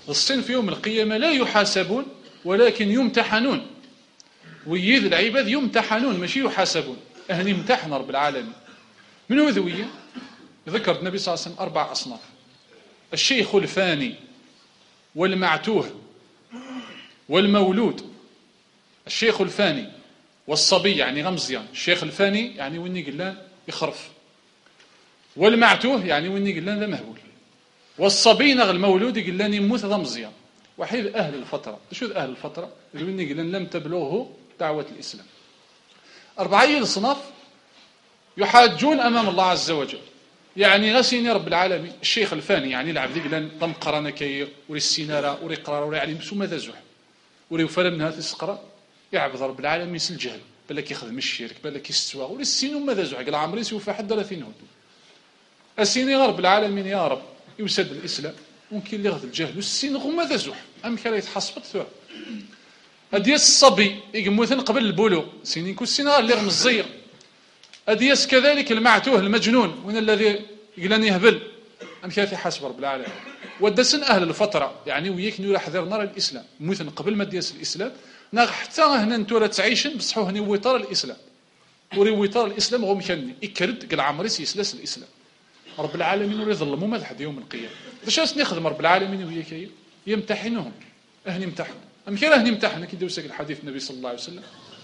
الصين في يوم القيامة لا يحاسبون ولكن يمتحنون. ويذ العباد يمتحنون ماشي يحاسبون، أهني يمتحن رب العالمين. من هو ذوية؟ ذكر النبي صلى الله عليه وسلم 4 أصناف: الشيخ الفاني والمعتوه والمولود. الشيخ الفاني والصبي يعني غمزيان، الشيخ الفاني يعني ويني قلان يخرف، والمعتوه يعني ويني قلان ذا مهبول، والصبي نغ المولود قلان يموت ذا مزيان. وحيد أهل الفترة، شو أهل الفترة؟ ويني قلان لم تبلغه دعوة الإسلام. 4 أصناف يحاجون أمام الله عز وجل. يعني غسيني رب العالمين الشيخ الفاني يعني العبد قلان ضم قرانا كير وري السينارة وري قرار وري علم سو ماذا زوح وري وفلم هذا السقرا يعبد رب العالمين سل الجهل بالك يخدم الشرك بالك يستوى وري السين وماذا زوح قال عمري سوف حد 30 هدو السيني رب العالمين يا رب يوسد الإسلام ممكن اللي يغض الجهل والسين غو ماذا زوح أم كان يتحصبت ثوى أديس الصبي يقموثن قبل البلوغ سيني كو السينار اللي غمزير. أديس كذلك المعتوه المجنون وين الذي يقلن يهبل أم كافي حسب رب العالمين. ودسن أهل الفترة يعني وياك نور حذر نار الإسلام مثلا قبل ما ديس الإسلام ناغ حتى هنا نتورا تعيشن بصحو هني ويطار الإسلام وري ويطار الإسلام غو مكاني يكرد قال عمري سيسلاس الإسلام. رب العالمين وري ظلموا ما لحد يوم القيامة. باش نخدم رب العالمين وياك يمتحنهم أهني امتحن أم كان أهني امتحن كي دوسك الحديث النبي صلى الله عليه وسلم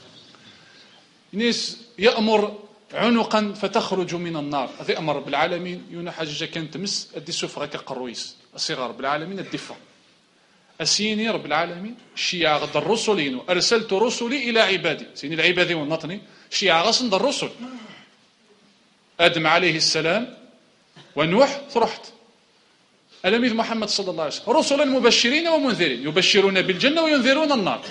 ناس يأمر عنقا فتخرج من النار. هذا أمر رب العالمين يونا حاجة كانت تمس أدي سفرة كقرويس الصغار رب العالمين الدفع أسيني رب العالمين شيعة غد الرسلين أرسلت رسلي إلى عبادي سيني العبادي والنطني شيعة غصن الرسل آدم عليه السلام ونوح ثرحت ألميذ محمد صلى الله عليه وسلم رسلا مبشرين ومنذرين يبشرون بالجنة وينذرون النار.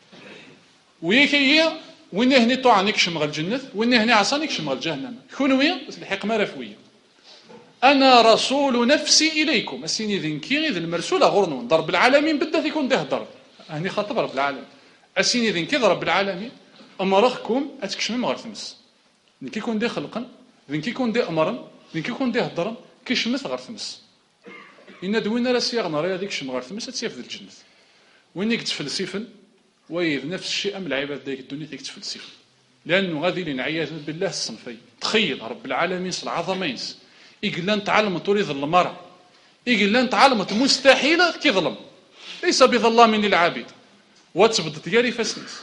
ويكي وين هني طعن يكشم غير الجنة وين هني عصان يكشم غير الجهنم. كونوية الحكمة رفوية أنا رسول نفسي إليكم السيني ذنكي ذي المرسولة غرنون ضرب العالمين بدأت يكون ده ضرب هني خاطب رب العالمين السيني ذنكي ضرب العالمين أمرخكم أتكشم غير ثمس ذنكي يكون ده خلقا ذنكي يكون ده أمرا ذنكي يكون ده ضرب كشمث غير ثمس إن دوينا راسي غنرى هذيك شم غير ثمس تسيف ذي الجنة وين يكتفلسفن ويذ نفس الشيء أم العباد ديك الدنيا تكتفلسفن لأنه غادي لنعياذ بالله الصنفين. تخيل رب العالمين العظمينس يقول تعلم تريد المرأة يقول لن تعلمت مستحيلة كظلم ليس بظلام للعابد وتبدت ياري فاسنس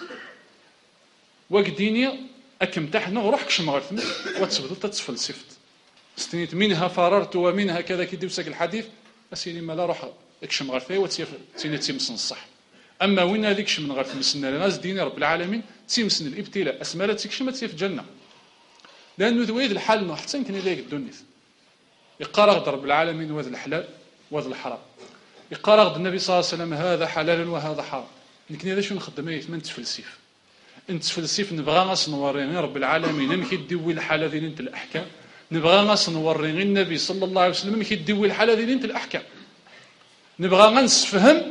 وقديني أكم تحنا وروحك شم غير ثمس وتبدت تتفلسفت استنيت منها فررت ومنها كذا كي دوسك الحديث أسيني ما لا روح اكشم غير فيه وتسيني تيمسن الصح. أما وين هذيك شم من غير تمسنا لناس ديني رب العالمين تيمسن الابتلاء أسماء تكشم تسيف الجنة لأنه ذويد الحال حتى يمكن إليك الدنيا يقارغ رب العالمين وهذا الحلال وهذا الحرام يقارغ النبي صلى الله عليه وسلم هذا حلال وهذا حرام. لكن هذا شو نخدم ايه من تفلسيف انت تفلسيف نبغى غاس نوريني رب العالمين مكي يدوي الحاله ديال انت الاحكام نبغى غاس نوريني النبي صلى الله عليه وسلم مكي يدوي الحاله ديال انت الاحكام نبغى غنسفهم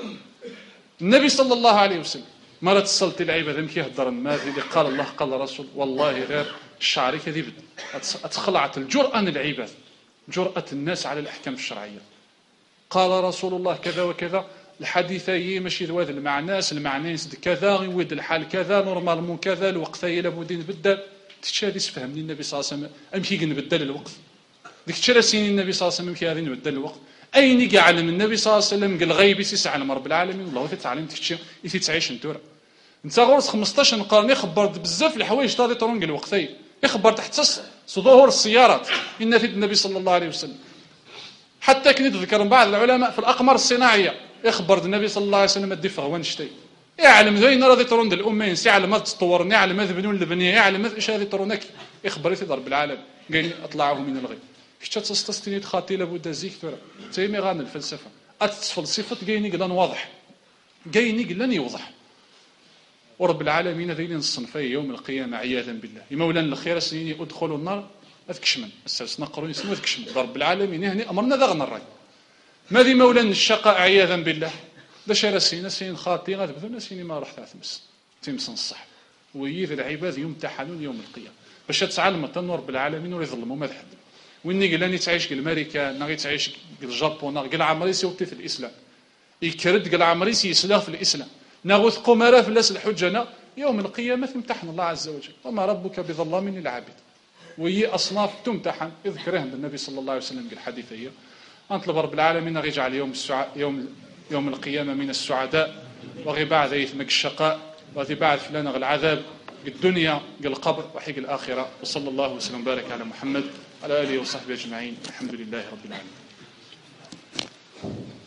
النبي صلى الله عليه وسلم مرة تصلت العباد مكي يهضر ما اللي قال الله قال الرسول والله غير الشعري كذب اتخلعت الجرأة العباد جرأة الناس على الاحكام الشرعيه. قال رسول الله كذا وكذا الحديث هي ماشي ذوات المعناس المعناس كذا يود الحال كذا نورمالمون كذا الوقت هي لابد نبدل ديك هذه فهمني النبي صلى الله عليه وسلم امشي نبدل الوقت ديك راسيني النبي صلى الله عليه وسلم كي غادي نبدل الوقت اين يعلم النبي صلى الله عليه وسلم قال غيبي سيعلم رب العالمين والله تعلم ديك الشيء تعيش انت غورس 15 قرن خبرت بزاف الحوايج تاع طرونق الوقتين يخبر تحت ظهور السيارات ان في النبي صلى الله عليه وسلم حتى كنت ذكر بعض العلماء في الأقمار الصناعية يخبر النبي صلى الله عليه وسلم الدفع وانشتي يعلم ذين راضي ترون الأمين يعلم ما تطورني يعلم ماذا بنون البنية يعلم ماذا إيش هذه ترونك يخبر في ضرب العالم قال أطلعه من الغيب كشت تستستني تخاطي لابد زيك ترى تيمي غان الفلسفة أتفلسفة جايني قلان واضح جايني قلان يوضح ورب العالمين ذين الصنفي يوم القيامة عياذا بالله مولانا الخير سنين ادخلوا النار أذكشمن السلسنا قرون اسمه أذكشمن رب العالمين هني أمرنا ذا غنرى ماذي مولانا الشقاء عياذا بالله ذا شرسينا سين خاطي غاد بذلنا سيني ما راح تمس تمسن الصح ويذ العباد يمتحنون يوم القيامة باش تتعلم تنور رب العالمين ويظلموا ما حد ويني قال لاني تعيش الامريكا ناغي تعيش الجابون ناغي عمري سيوتي في الاسلام يكرد قال عمريس يسلاه في الإسلام ناغوث قمرا في الناس الحجنا يوم القيامة تمتحن الله عز وجل وما ربك بظلام للعبيد وهي أصناف تمتحن اذكرهم بالنبي صلى الله عليه وسلم بالحديث هي أنطلب رب العالمين غيجعل يوم القيامة من السعداء وغي بعد يثمك الشقاء وغي بعد فلان العذاب الدنيا القبر وحيق الآخرة وصلى الله وسلم وبارك على محمد على آله وصحبه أجمعين الحمد لله رب العالمين.